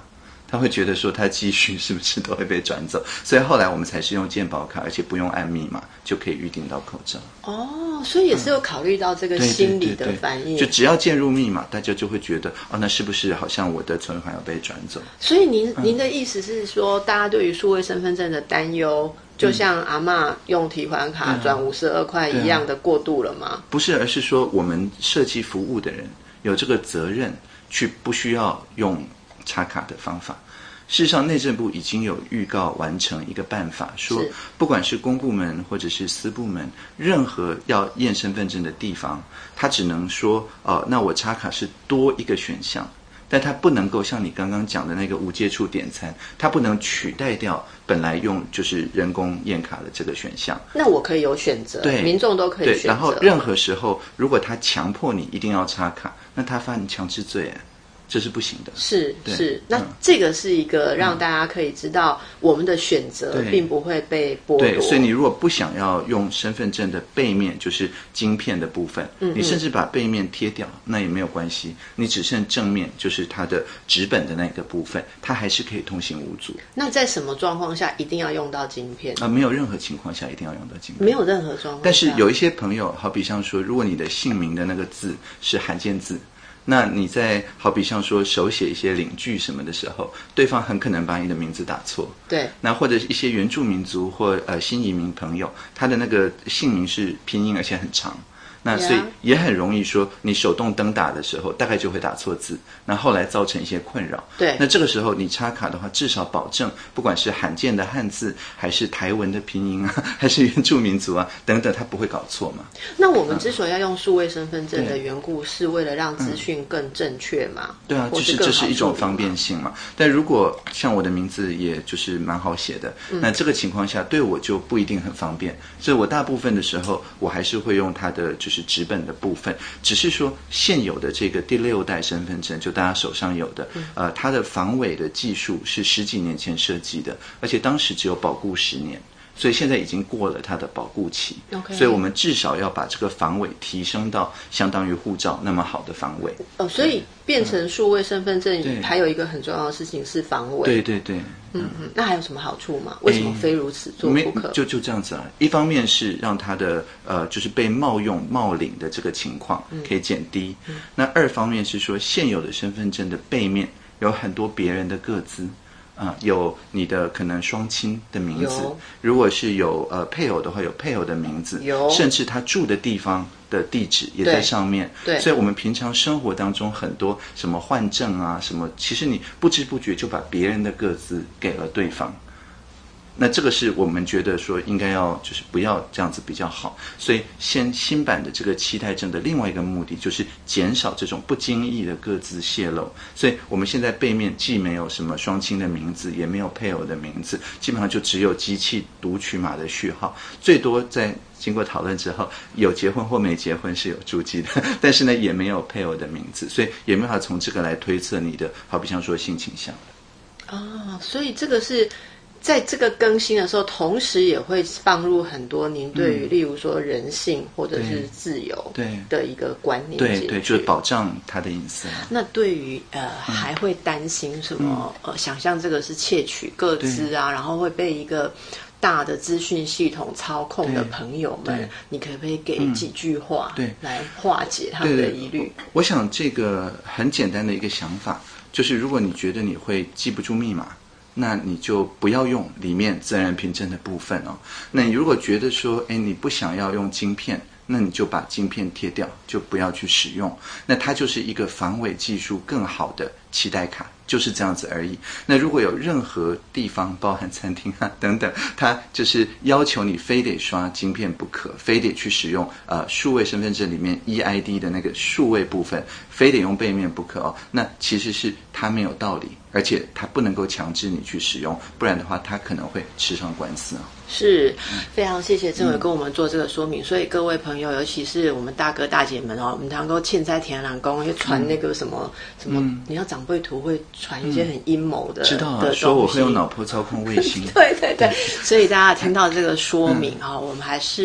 他会觉得说他积蓄是不是都会被转走，所以后来我们才是用健保卡，而且不用按密码就可以预定到口罩。 哦，所以也是有考虑到这个心理的反应。 嗯、对对对对，就只要渐入密码，大家就会觉得哦，那是不是好像我的存款要被转走？ 所以您、嗯、您的意思是说，大家对于数位身份证的担忧，就像阿嬷用提款卡转五十二块一样的过度了吗？ 不是，而是说我们设计服务的人有这个责任，去不需要用插卡的方法。事实上，内政部已经有预告完成一个办法，说不管是公部门或者是私部门，任何要验身份证的地方，他只能说，哦、呃，那我插卡是多一个选项，但它不能够像你刚刚讲的那个无接触点餐，它不能取代掉本来用就是人工验卡的这个选项。 那我可以有选择，对，民众都可以选择。 对，然后任何时候，如果他强迫你一定要插卡，那他犯你强制罪。这是不行的。 是是，那这个是一个让大家可以知道我们的选择并不会被剥夺。 对，所以你如果不想要用身份证的背面，就是晶片的部分，嗯嗯，你甚至把背面贴掉，那也没有关系，你只剩正面，就是它的纸本的那个部分，它还是可以通行无阻。 那在什么状况下一定要用到晶片？ 啊、呃，没有任何情况下一定要用到晶片， 没有任何状况。 但是有一些朋友，好比像说，如果你的姓名的那个字是罕见字，那你在好比像说手写一些领据什么的时候，对方很可能把你的名字打错。 对。 那或者一些原住民族或呃新移民朋友，他的那个姓名是拼音而且很长。那所以也很容易说，你手动登打的时候，大概就会打错字，那后来造成一些困扰。 对， 那这个时候你插卡的话，至少保证，不管是罕见的汉字，还是台文的拼音啊，还是原住民族啊等等，它不会搞错嘛。 那我们之所以要用数位身份证的缘故，嗯、是为了让资讯更正确嘛？ 嗯、对啊，就是这是一种方便性嘛。但如果像我的名字，也就是蛮好写的，嗯、那这个情况下对我就不一定很方便，所以我大部分的时候，我还是会用它的就是。是纸本的部分，只是说现有的这个第六代身份证，就大家手上有的，呃，它的防伪的技术是十几年前设计的，而且当时只有保固十年。所以现在已经过了它的保固期， okay. 所以我们至少要把这个防伪提升到相当于护照那么好的防伪。 哦，所以变成数位身份证，嗯、还有一个很重要的事情是防伪。 对对对， 嗯嗯，那还有什么好处吗？为什么非如此做不可？ 就就这样子啊。一方面是让它的呃，就是被冒用冒领的这个情况可以减低。嗯嗯、那二方面是说，现有的身份证的背面有很多别人的个资。啊、呃，有你的可能双亲的名字，如果是有呃配偶的话，有配偶的名字， 有甚至他住的地方的地址也在上面。 对， 所以我们平常生活当中很多什么换证啊，什么，其实你不知不觉就把别人的个资给了对方。那这个是我们觉得说应该要就是不要这样子比较好，所以现新版的这个期待证的另外一个目的就是减少这种不经意的个资泄露，所以我们现在背面既没有什么双亲的名字，也没有配偶的名字，基本上就只有机器读取码的序号，最多在经过讨论之后有结婚或没结婚是有注记的，但是呢也没有配偶的名字，所以也没有办法从这个来推测你的好比像说性倾向。 哦，所以这个是在这个更新的时候，同时也会放入很多您对于、嗯、例如说人性或者是自由的一个观念。 对 对, 对，就是保障他的隐私。 那对于呃、嗯、还会担心什么、嗯、呃想象这个是窃取个资啊，然后会被一个大的资讯系统操控的朋友们，你可不可以给几句话、嗯、来化解他们的疑虑？ 我想这个很简单的一个想法就是如果你觉得你会记不住密码，那你就不要用里面自然凭证的部分哦。那你如果觉得说，哎，你不想要用晶片，那你就把晶片贴掉，就不要去使用。那它就是一个防伪技术更好的期待卡，就是这样子而已。那如果有任何地方，包含餐厅啊等等，它就是要求你非得刷晶片不可，非得去使用呃数位身份证里面 E I D 的那个数位部分，非得用背面不可哦。那其实是它没有道理，而且它不能够强制你去使用，不然的话它可能会吃上官司哦。 是，非常谢谢政委跟我们做这个说明。嗯、所以各位朋友，尤其是我们大哥大姐们哦，我们常够欠在田兰宫，会传那个什么、嗯、什么，你要长辈图会传一些很阴谋的， 知道啊， 的说我会用脑波操控卫星。 对对对，所以大家听到这个说明哈、嗯，我们还是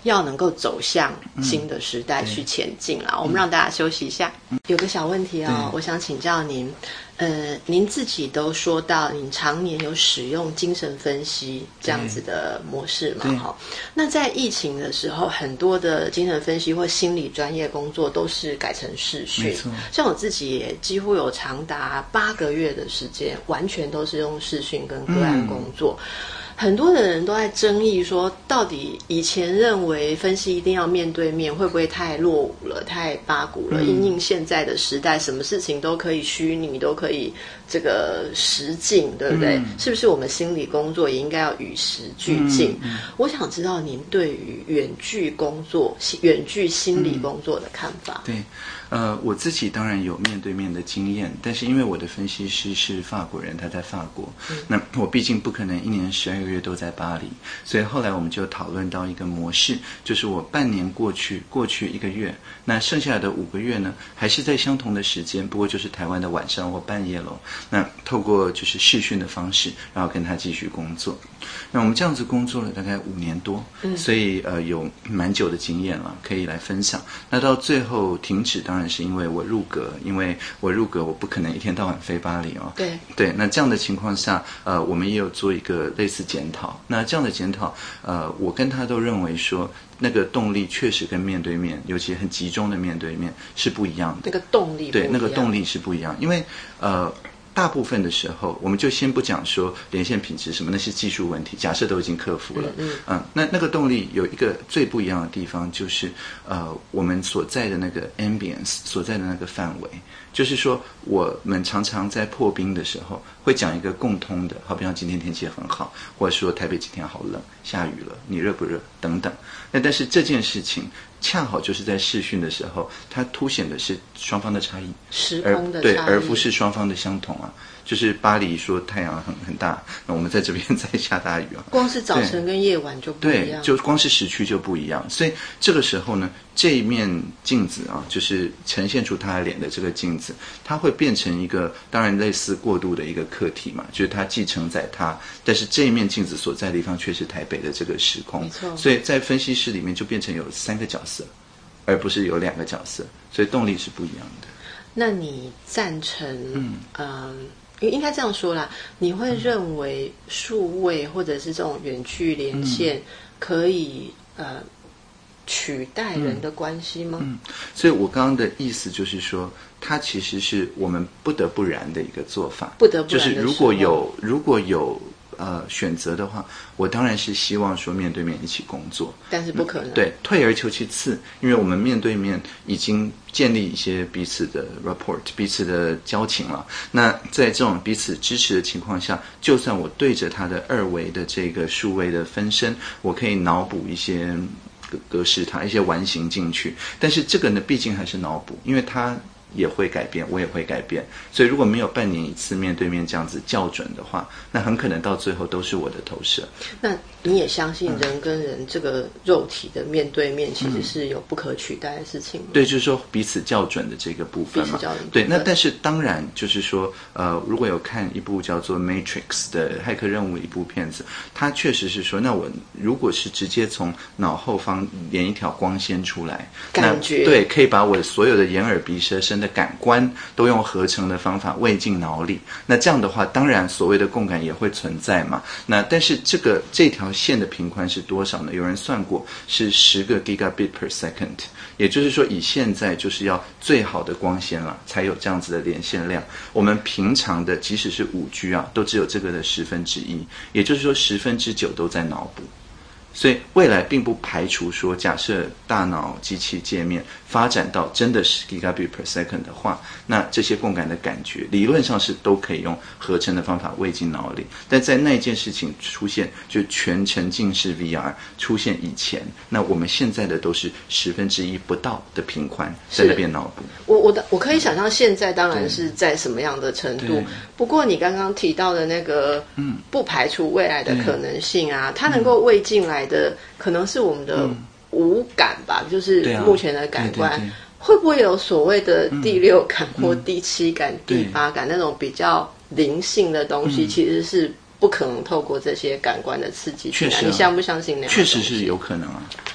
要能够走向新的时代去前进啦。嗯、我们让大家休息一下。嗯、有个小问题哦，我想请教您。呃，您自己都说到，您常年有使用精神分析这样子的模式嘛？哈，那在疫情的时候，很多的精神分析或心理专业工作都是改成视讯。没错，像我自己也几乎有长达八个月的时间，完全都是用视讯跟个案工作。嗯，很多的人都在争议说，到底以前认为分析一定要面对面，会不会太落伍了、太八股了？因应现在的时代，什么事情都可以虚拟，都可以这个实境，对不对？嗯、是不是我们心理工作也应该要与时俱进？嗯嗯、我想知道您对于远距工作、远距心理工作的看法。 嗯、对。呃，我自己当然有面对面的经验，但是因为我的分析师是法国人，他在法国，嗯、那我毕竟不可能一年十二个月都在巴黎，所以后来我们就讨论到一个模式，就是我半年过去，过去一个月，那剩下的五个月呢，还是在相同的时间，不过就是台湾的晚上或半夜咯。那透过就是视讯的方式，然后跟他继续工作。那我们这样子工作了大概五年多，嗯、所以呃有蛮久的经验了，可以来分享。那到最后停止，当然是因为我入阁，因为我入阁，我不可能一天到晚飞巴黎哦。 对对，那这样的情况下，呃，我们也有做一个类似检讨。那这样的检讨，呃，我跟他都认为说，那个动力确实跟面对面，尤其很集中的面对面是不一样的。 那个动力不一样， 对，那个动力是不一样，因为呃。大部分的时候，我们就先不讲说连线品质什么，那是技术问题，假设都已经克服了。嗯, 嗯, 嗯那那个动力有一个最不一样的地方，就是呃，我们所在的那个 ambience， 所在的那个范围，就是说我们常常在破冰的时候，会讲一个共通的，好比像今天天气很好，或者说台北今天好冷，下雨了，你热不热等等。那但是这件事情恰好就是在视讯的时候，它凸显的是双方的差异， 时空的差异，对，而不是双方的相同啊。就是巴黎说太阳很很大，那我们在这边在下大雨啊。 光是早晨跟夜晚就不一样， 对，就光是时区就不一样。所以这个时候呢，这一面镜子啊，就是呈现出他的脸的这个镜子，它会变成一个当然类似过渡的一个客体嘛，就是它既承载它，但是这一面镜子所在的地方却是台北的这个时空。 没错， 所以在分析师里面就变成有三个角色，而不是有两个角色，所以动力是不一样的。 那你赞成嗯？呃应该这样说啦，你会认为数位或者是这种远距连线可以、嗯、呃取代人的关系吗？ 嗯，所以我刚刚的意思就是说，它其实是我们不得不然的一个做法， 不得不然的就是如果有如果有呃选择的话，我当然是希望说面对面一起工作， 但是不可能。 对，退而求其次，因为我们面对面已经建立一些彼此的 rapport， 彼此的交情了。那在这种彼此支持的情况下，就算我对着它的二维的这个数位的分身，我可以脑补一些格式它一些完形进去，但是这个呢，毕竟还是脑补，因为它也会改变，我也会改变，所以如果没有半年一次面对面这样子校准的话，那很可能到最后都是我的投射。 那你也相信人跟人这个肉体的面对面其实是有不可取代的事情吗？ 对，就是说彼此校准的这个部分嘛。对，那但是当然就是说，呃，如果有看一部叫做《Matrix》的骇客任务一部片子，它确实是说，那我如果是直接从脑后方连一条光纤出来， 感觉对，可以把我所有的眼耳鼻舌身的感官都用合成的方法喂进脑里，那这样的话，当然所谓的共感也会存在嘛。那但是这个这条线的频宽是多少呢？有人算过是十个 gigabit per second， 也就是说以现在就是要最好的光纤了，才有这样子的连线量。我们平常的即使是 五 G 啊，都只有这个的十分之一，也就是说十分之九都在脑补。所以未来并不排除说，假设大脑机器界面发展到真的是 gigabit per second 的话，那这些共感的感觉理论上是都可以用合成的方法喂进脑里。但在那件事情出现，就全沉浸式 V R 出现以前，那我们现在的都是十分之一不到的频宽在那边脑补。 我我的我可以想象现在当然是在什么样的程度，不过你刚刚提到的那个，嗯，不排除未来的可能性啊，它能够喂进来的可能是我们的五感吧，嗯、就是目前的感官，对啊、对对对，会不会有所谓的第六感或第七感、嗯、第八感那种比较灵性的东西，其实是不可能透过这些感官的刺激去、啊。你相不相信那样？ 确实是有可能啊。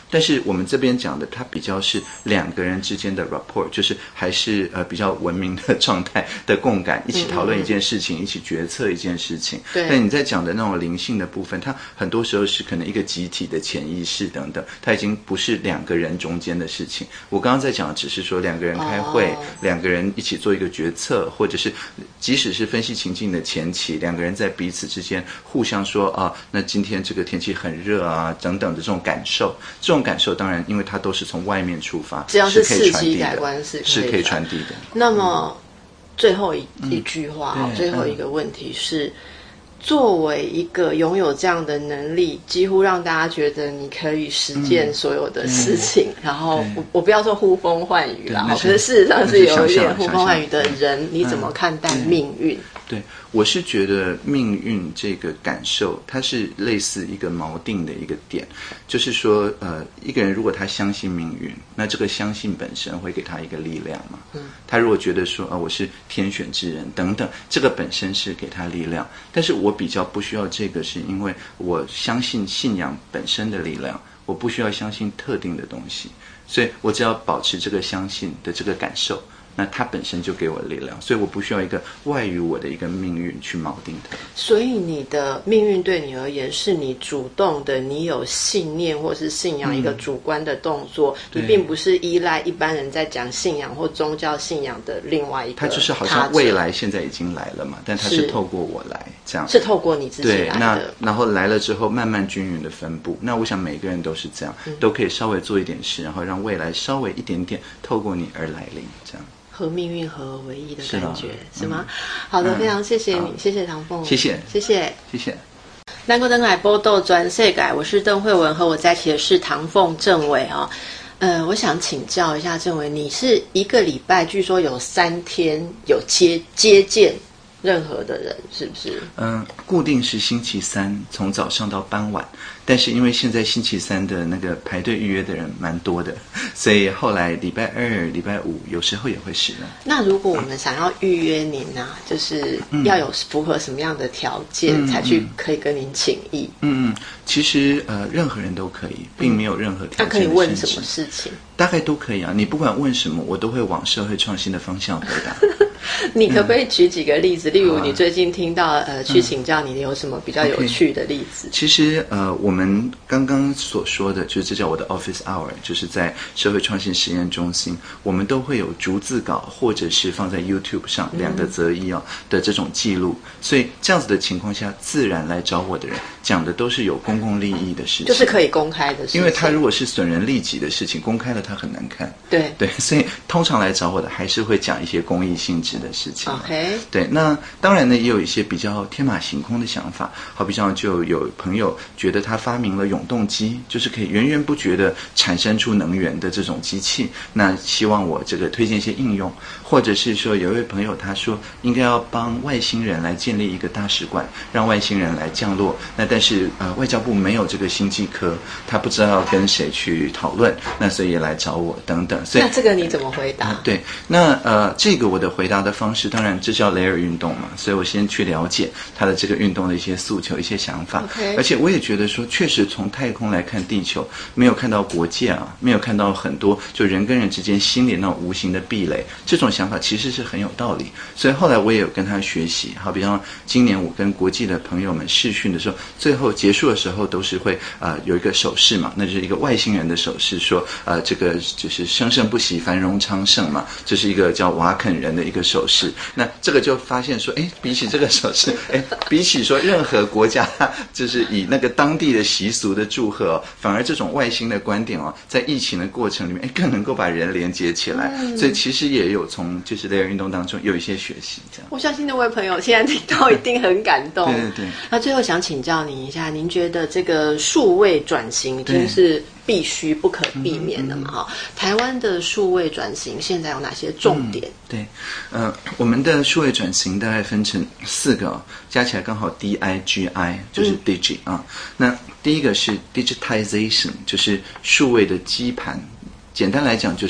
但是我们这边讲的，它比较是两个人之间的 rapport， 就是还是呃比较文明的状态的共感，一起讨论一件事情，嗯嗯嗯一起决策一件事情。 对。 但你在讲的那种灵性的部分，它很多时候是可能一个集体的潜意识等等，它已经不是两个人中间的事情。我刚刚在讲的只是说两个人开会，哦、两个人一起做一个决策，或者是即使是分析情境的前期，两个人在彼此之间互相说啊，那今天这个天气很热啊，等等的这种感受，这种感受当然因为它都是从外面出发， 只要是刺激感官是是可以传递的。 那么、嗯、最后 一,、嗯、一句话、哦、最后一个问题是、嗯、作为一个拥有这样的能力，几乎让大家觉得你可以实践所有的事情、嗯、然后 我, 我不要说呼风唤雨啦，可是事实上是有一点呼风唤雨的人，你怎么看待命运？ 对，我是觉得命运这个感受，它是类似一个锚定的一个点，就是说，呃，一个人如果他相信命运，那这个相信本身会给他一个力量嘛。嗯，他如果觉得说，啊、呃，我是天选之人等等，这个本身是给他力量。但是我比较不需要这个，是因为我相信信仰本身的力量，我不需要相信特定的东西，所以我只要保持这个相信的这个感受。那它本身就给我力量，所以我不需要一个外于我的一个命运去锚定它。 所以你的命运对你而言是你主动的，你有信念或是信仰一个主观的动作、嗯、你并不是依赖一般人在讲信仰或宗教信仰的另外一个他者。 它就是好像未来现在已经来了嘛，但它是透过我来这样， 是透过你自己来的。 对，那然后来了之后慢慢均匀的分布。那我想每个人都是这样、嗯、都可以稍微做一点事，然后让未来稍微一点点透过你而来临这样。 和命运合而为一的感觉 是, 是吗、嗯、好的、嗯、非常谢谢你，谢谢唐凤， 谢谢谢谢谢谢。 咱国灯海波豆转世界，我是邓慧文，和我在一起的是唐凤政委啊、哦。呃，我想请教一下政委，你是一个礼拜据说有三天有接接见任何的人，是不是？ 嗯，固定是星期三从早上到傍晚，但是因为现在星期三的那个排队预约的人蛮多的，所以后来礼拜二、礼拜五有时候也会使用。 那如果我们想要预约您啊，就是要有符合什么样的条件、嗯、才去可以跟您请益？ 嗯嗯，其实呃任何人都可以，并没有任何条件的限制。那、 嗯、可以问什么事情？ 大概都可以啊，你不管问什么，我都会往社会创新的方向回答。 你可不可以举几个例子？嗯、例如你最近听到呃去请教你有什么比较有趣的例子？ Okay. 其实呃我们刚刚所说的就是这叫我的 office hour， 就是在社会创新实验中心，我们都会有逐字稿或者是放在 YouTube 上两个择一哦的这种记录，所以这样子的情况下，自然来找我的人讲的都是有公共利益的事情， 就是可以公开的事情。 因为他如果是损人利己的事情，公开了他很难看。 对对，所以通常来找我的还是会讲一些公益性质的事情。 OK， 对，那当然呢，也有一些比较天马行空的想法，好比像就有朋友觉得他发明了永动机，就是可以源源不绝的产生出能源的这种机器，那希望我这个推荐一些应用，或者是说有一位朋友他说应该要帮外星人来建立一个大使馆，让外星人来降落，那但是呃外交部没有这个星际科，他不知道要跟谁去讨论，那所以也来找我等等。所以那这个你怎么回答？ 呃、对，那呃这个我的回答的方式，当然这叫雷尔运动嘛，所以我先去了解他的这个运动的一些诉求、一些想法。 Okay. 而且我也觉得说，确实从太空来看地球，没有看到国界啊，没有看到很多就人跟人之间心里那种无形的壁垒，这种想法其实是很有道理。所以后来我也有跟他学习，好比方今年我跟国际的朋友们视讯的时候，最后结束的时候都是会呃有一个手势嘛，那就是一个外星人的手势，说呃这个就是生生不息、繁荣昌盛嘛，这是一个叫瓦肯人的一个手势。那这个就发现说，哎，比起这个手势，哎，比起说任何国家就是以那个当地的习俗的祝贺哦，反而这种外星的观点哦，在疫情的过程里面，哎，更能够把人连接起来。嗯、所以其实也有从就是雷尔运动当中有一些学习这样。 我相信那位朋友现在听到一定很感动。 对对对。 那最后想请教您一下，您觉得这个数位转型已经是必须不可避免的嘛？哈、嗯，台湾的数位转型现在有哪些重点？ 嗯、对，呃，我们的数位转型大概分成四个、哦，加起来刚好 D I G I 就是 Digi、嗯、啊。那第一个是 Digitization， 就是数位的基盘。简单来讲，就是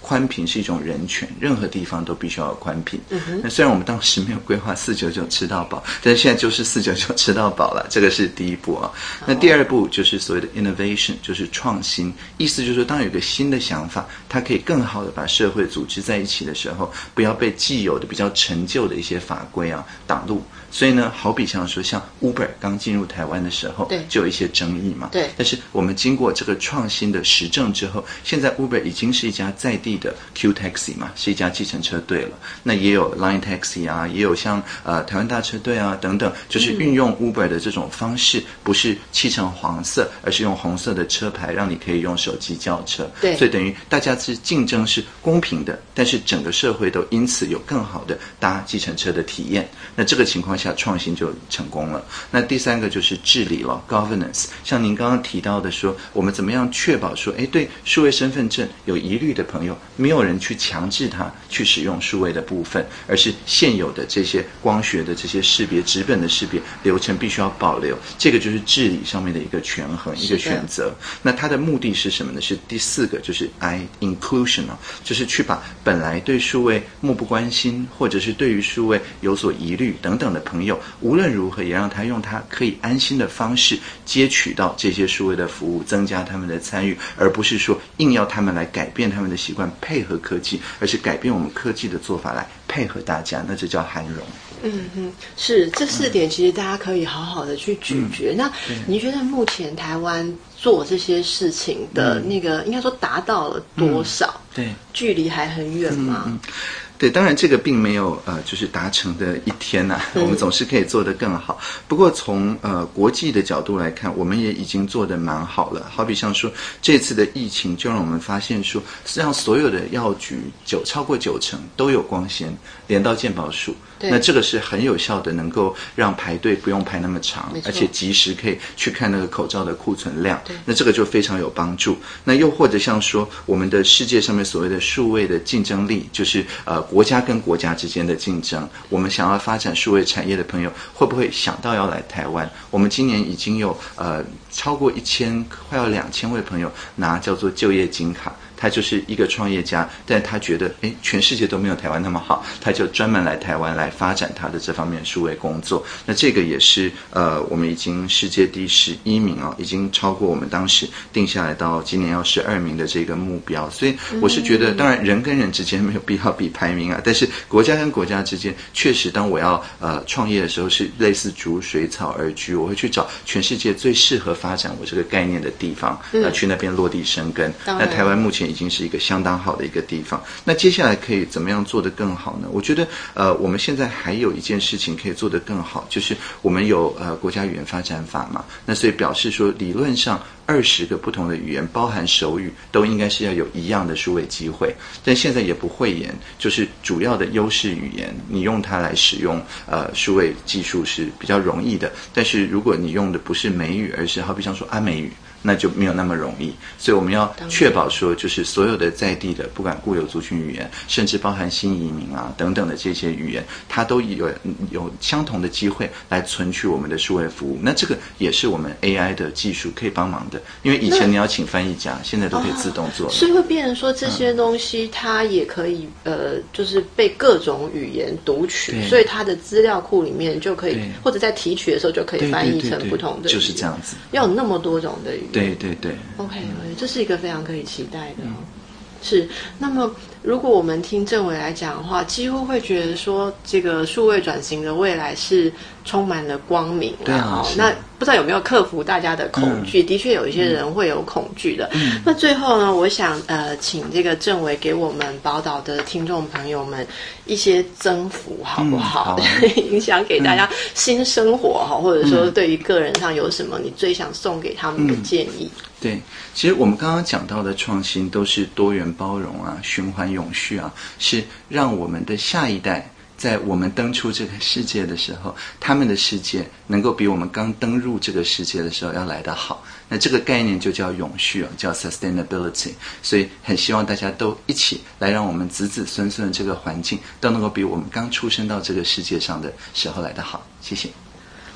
宽频是一种人权，任何地方都必须要有宽频。嗯、那虽然我们当时没有规划四九九吃到饱，但是现在就是四九九吃到饱了，这个是第一步啊。那第二步就是所谓的 innovation， 就是创新，意思就是说，当有一个新的想法，它可以更好的把社会组织在一起的时候，不要被既有的比较陈旧的一些法规啊挡路。所以呢，好比像说像 Uber 刚进入台湾的时候，就有一些争议嘛。 对。 但是我们经过这个创新的实证之后，现在 Uber 已经是一家在地的 Q Taxi 嘛，是一家计程车队了。那也有 Line Taxi 啊，也有像呃台湾大车队啊等等，就是运用 Uber 的这种方式，不是漆成黄色，而是用红色的车牌，让你可以用手机叫车。 对。 所以等于大家是竞争是公平的，但是整个社会都因此有更好的搭计程车的体验。那这个情况下，创新就成功了。那第三个就是治理了 governance， 像您刚刚提到的说，我们怎么样确保说，哎，对数位身份证有疑虑的朋友，没有人去强制他去使用数位的部分，而是现有的这些光学的这些识别、纸本的识别流程必须要保留。这个就是治理上面的一个权衡，一个选择。那它的目的是什么呢？是第四个，就是 I inclusion 啊，就是去把本来对数位漠不关心，或者是对于数位有所疑虑等等的朋友，无论如何也让他用他可以安心的方式接取到这些数位的服务，增加他们的参与，而不是说硬要他们来改变他们的习惯，配合科技，而是改变我们科技的做法来配合大家，那这叫涵容。 嗯嗯，是这四点，其实大家可以好好的去咀嚼。嗯、那你觉得目前台湾做这些事情的那个，嗯、应该说达到了多少？ 嗯、对， 距离还很远吗？ 嗯嗯对，当然这个并没有呃，就是达成的一天呐、啊，我们总是可以做得更好。不过从呃国际的角度来看，我们也已经做得蛮好了。好比像说这次的疫情，就让我们发现说，实际上所有的药局九超过九成都有光纤连到健保署。那这个是很有效的，能够让排队不用排那么长，而且及时可以去看那个口罩的库存量。那这个就非常有帮助。那又或者像说我们的世界上面所谓的数位的竞争力，就是呃国家跟国家之间的竞争。我们想要发展数位产业的朋友，会不会想到要来台湾？我们今年已经有呃超过一千，快要两千位朋友拿叫做就业金卡。他就是一个创业家，但他觉得诶全世界都没有台湾那么好，他就专门来台湾来发展他的这方面数位工作。那这个也是呃我们已经世界第十一名啊，已经超过我们当时定下来到今年要十二名的这个目标。所以我是觉得，当然人跟人之间没有必要比排名啊，但是国家跟国家之间确实，当我要呃创业的时候，是类似逐水草而居，我会去找全世界最适合发展我这个概念的地方，呃去那边落地生根。那台湾目前已经是一个相当好的一个地方。那接下来可以怎么样做得更好呢？我觉得呃我们现在还有一件事情可以做得更好，就是我们有呃国家语言发展法嘛，那所以表示说理论上二十个不同的语言包含手语都应该是要有一样的数位机会，但现在也不讳言，就是主要的优势语言你用它来使用呃数位技术是比较容易的，但是如果你用的不是美语，而是好比像说阿美语，那就没有那么容易。所以我们要确保说，就是所有的在地的，不管固有族群语言，甚至包含新移民啊等等的这些语言，它都有有相同的机会来存取我们的数位服务。那这个也是我们 A I 的技术可以帮忙的，因为以前你要请翻译家，现在都可以自动做了。 所以会变成说这些东西它也可以、嗯、呃，就是被各种语言读取，所以它的资料库里面就可以，或者在提取的时候就可以翻译成不同的语言， 就是这样子。 要有那么多种的语言。 对对对 OK， 这是一个非常可以期待的、哦嗯、是。那么如果我们听政委来讲的话，几乎会觉得说这个数位转型的未来是充满了光明。 对啊， 那不知道有没有克服大家的恐惧、嗯、的确有一些人会有恐惧的、嗯、那最后呢，我想呃，请这个政委给我们宝岛的听众朋友们一些增幅好不好、嗯、好影响给大家新生活、嗯、或者说对于个人上有什么你最想送给他们的建议、嗯、 对，其实我们刚刚讲到的创新都是多元包容啊，循环永续啊，是让我们的下一代在我们登出这个世界的时候，他们的世界能够比我们刚登入这个世界的时候要来得好。那这个概念就叫永续啊，叫 sustainability。所以很希望大家都一起来，让我们子子孙孙的这个环境都能够比我们刚出生到这个世界上的时候来得好。谢谢。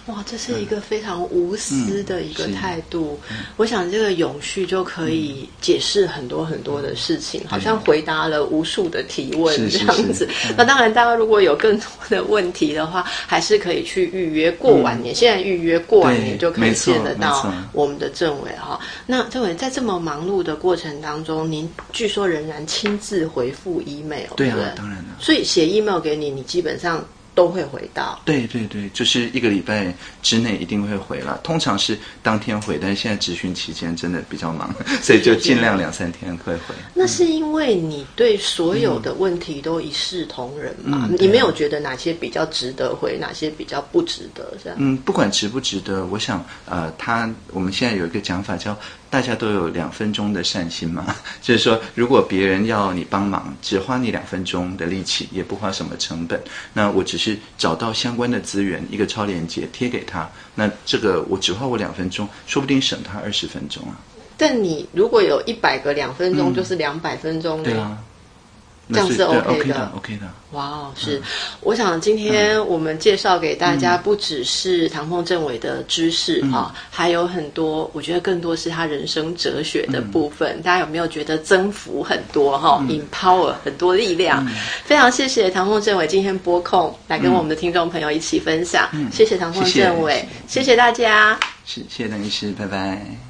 哇，这是一个非常无私的一个态度。嗯嗯、我想这个永续就可以解释很多很多的事情，嗯、好像回答了无数的提问这样子。是是是那当然，大家如果有更多的问题的话，还是可以去预约过完年。嗯、现在预约过完年就可以见得到我们的政委哈。那政委在这么忙碌的过程当中，您据说仍然亲自回复 email， 对啊， 对当然了。 所以写 email 给你，你基本上都会回到。 对对对，就是一个礼拜之内一定会回了，通常是当天回，但是现在质询期间真的比较忙，所以就尽量两三天会回。 那是因为你对所有的问题都一视同仁嘛？嗯、你没有觉得哪些比较值得回，哪些比较不值得这样？ 嗯，不管值不值得，我想呃，他我们现在有一个讲法叫大家都有两分钟的善心嘛，就是说如果别人要你帮忙，只花你两分钟的力气，也不花什么成本，那我只是找到相关的资源，一个超链接贴给他，那这个我只花我两分钟，说不定省他二十分钟啊。 但你如果有一百个两分钟，嗯、就是两百分钟。 对啊。 这样是 OK 的 ，OK 的。 哇哦，是，我想今天我们介绍给大家，不只是唐凤政委的知识啊，还有很多，我觉得更多是他人生哲学的部分。大家有没有觉得增幅很多哈 ？empower 很多力量。非常谢谢唐凤政委今天拨空来跟我们的听众朋友一起分享，谢谢唐凤政委，谢谢大家， 谢谢邓医师，拜拜。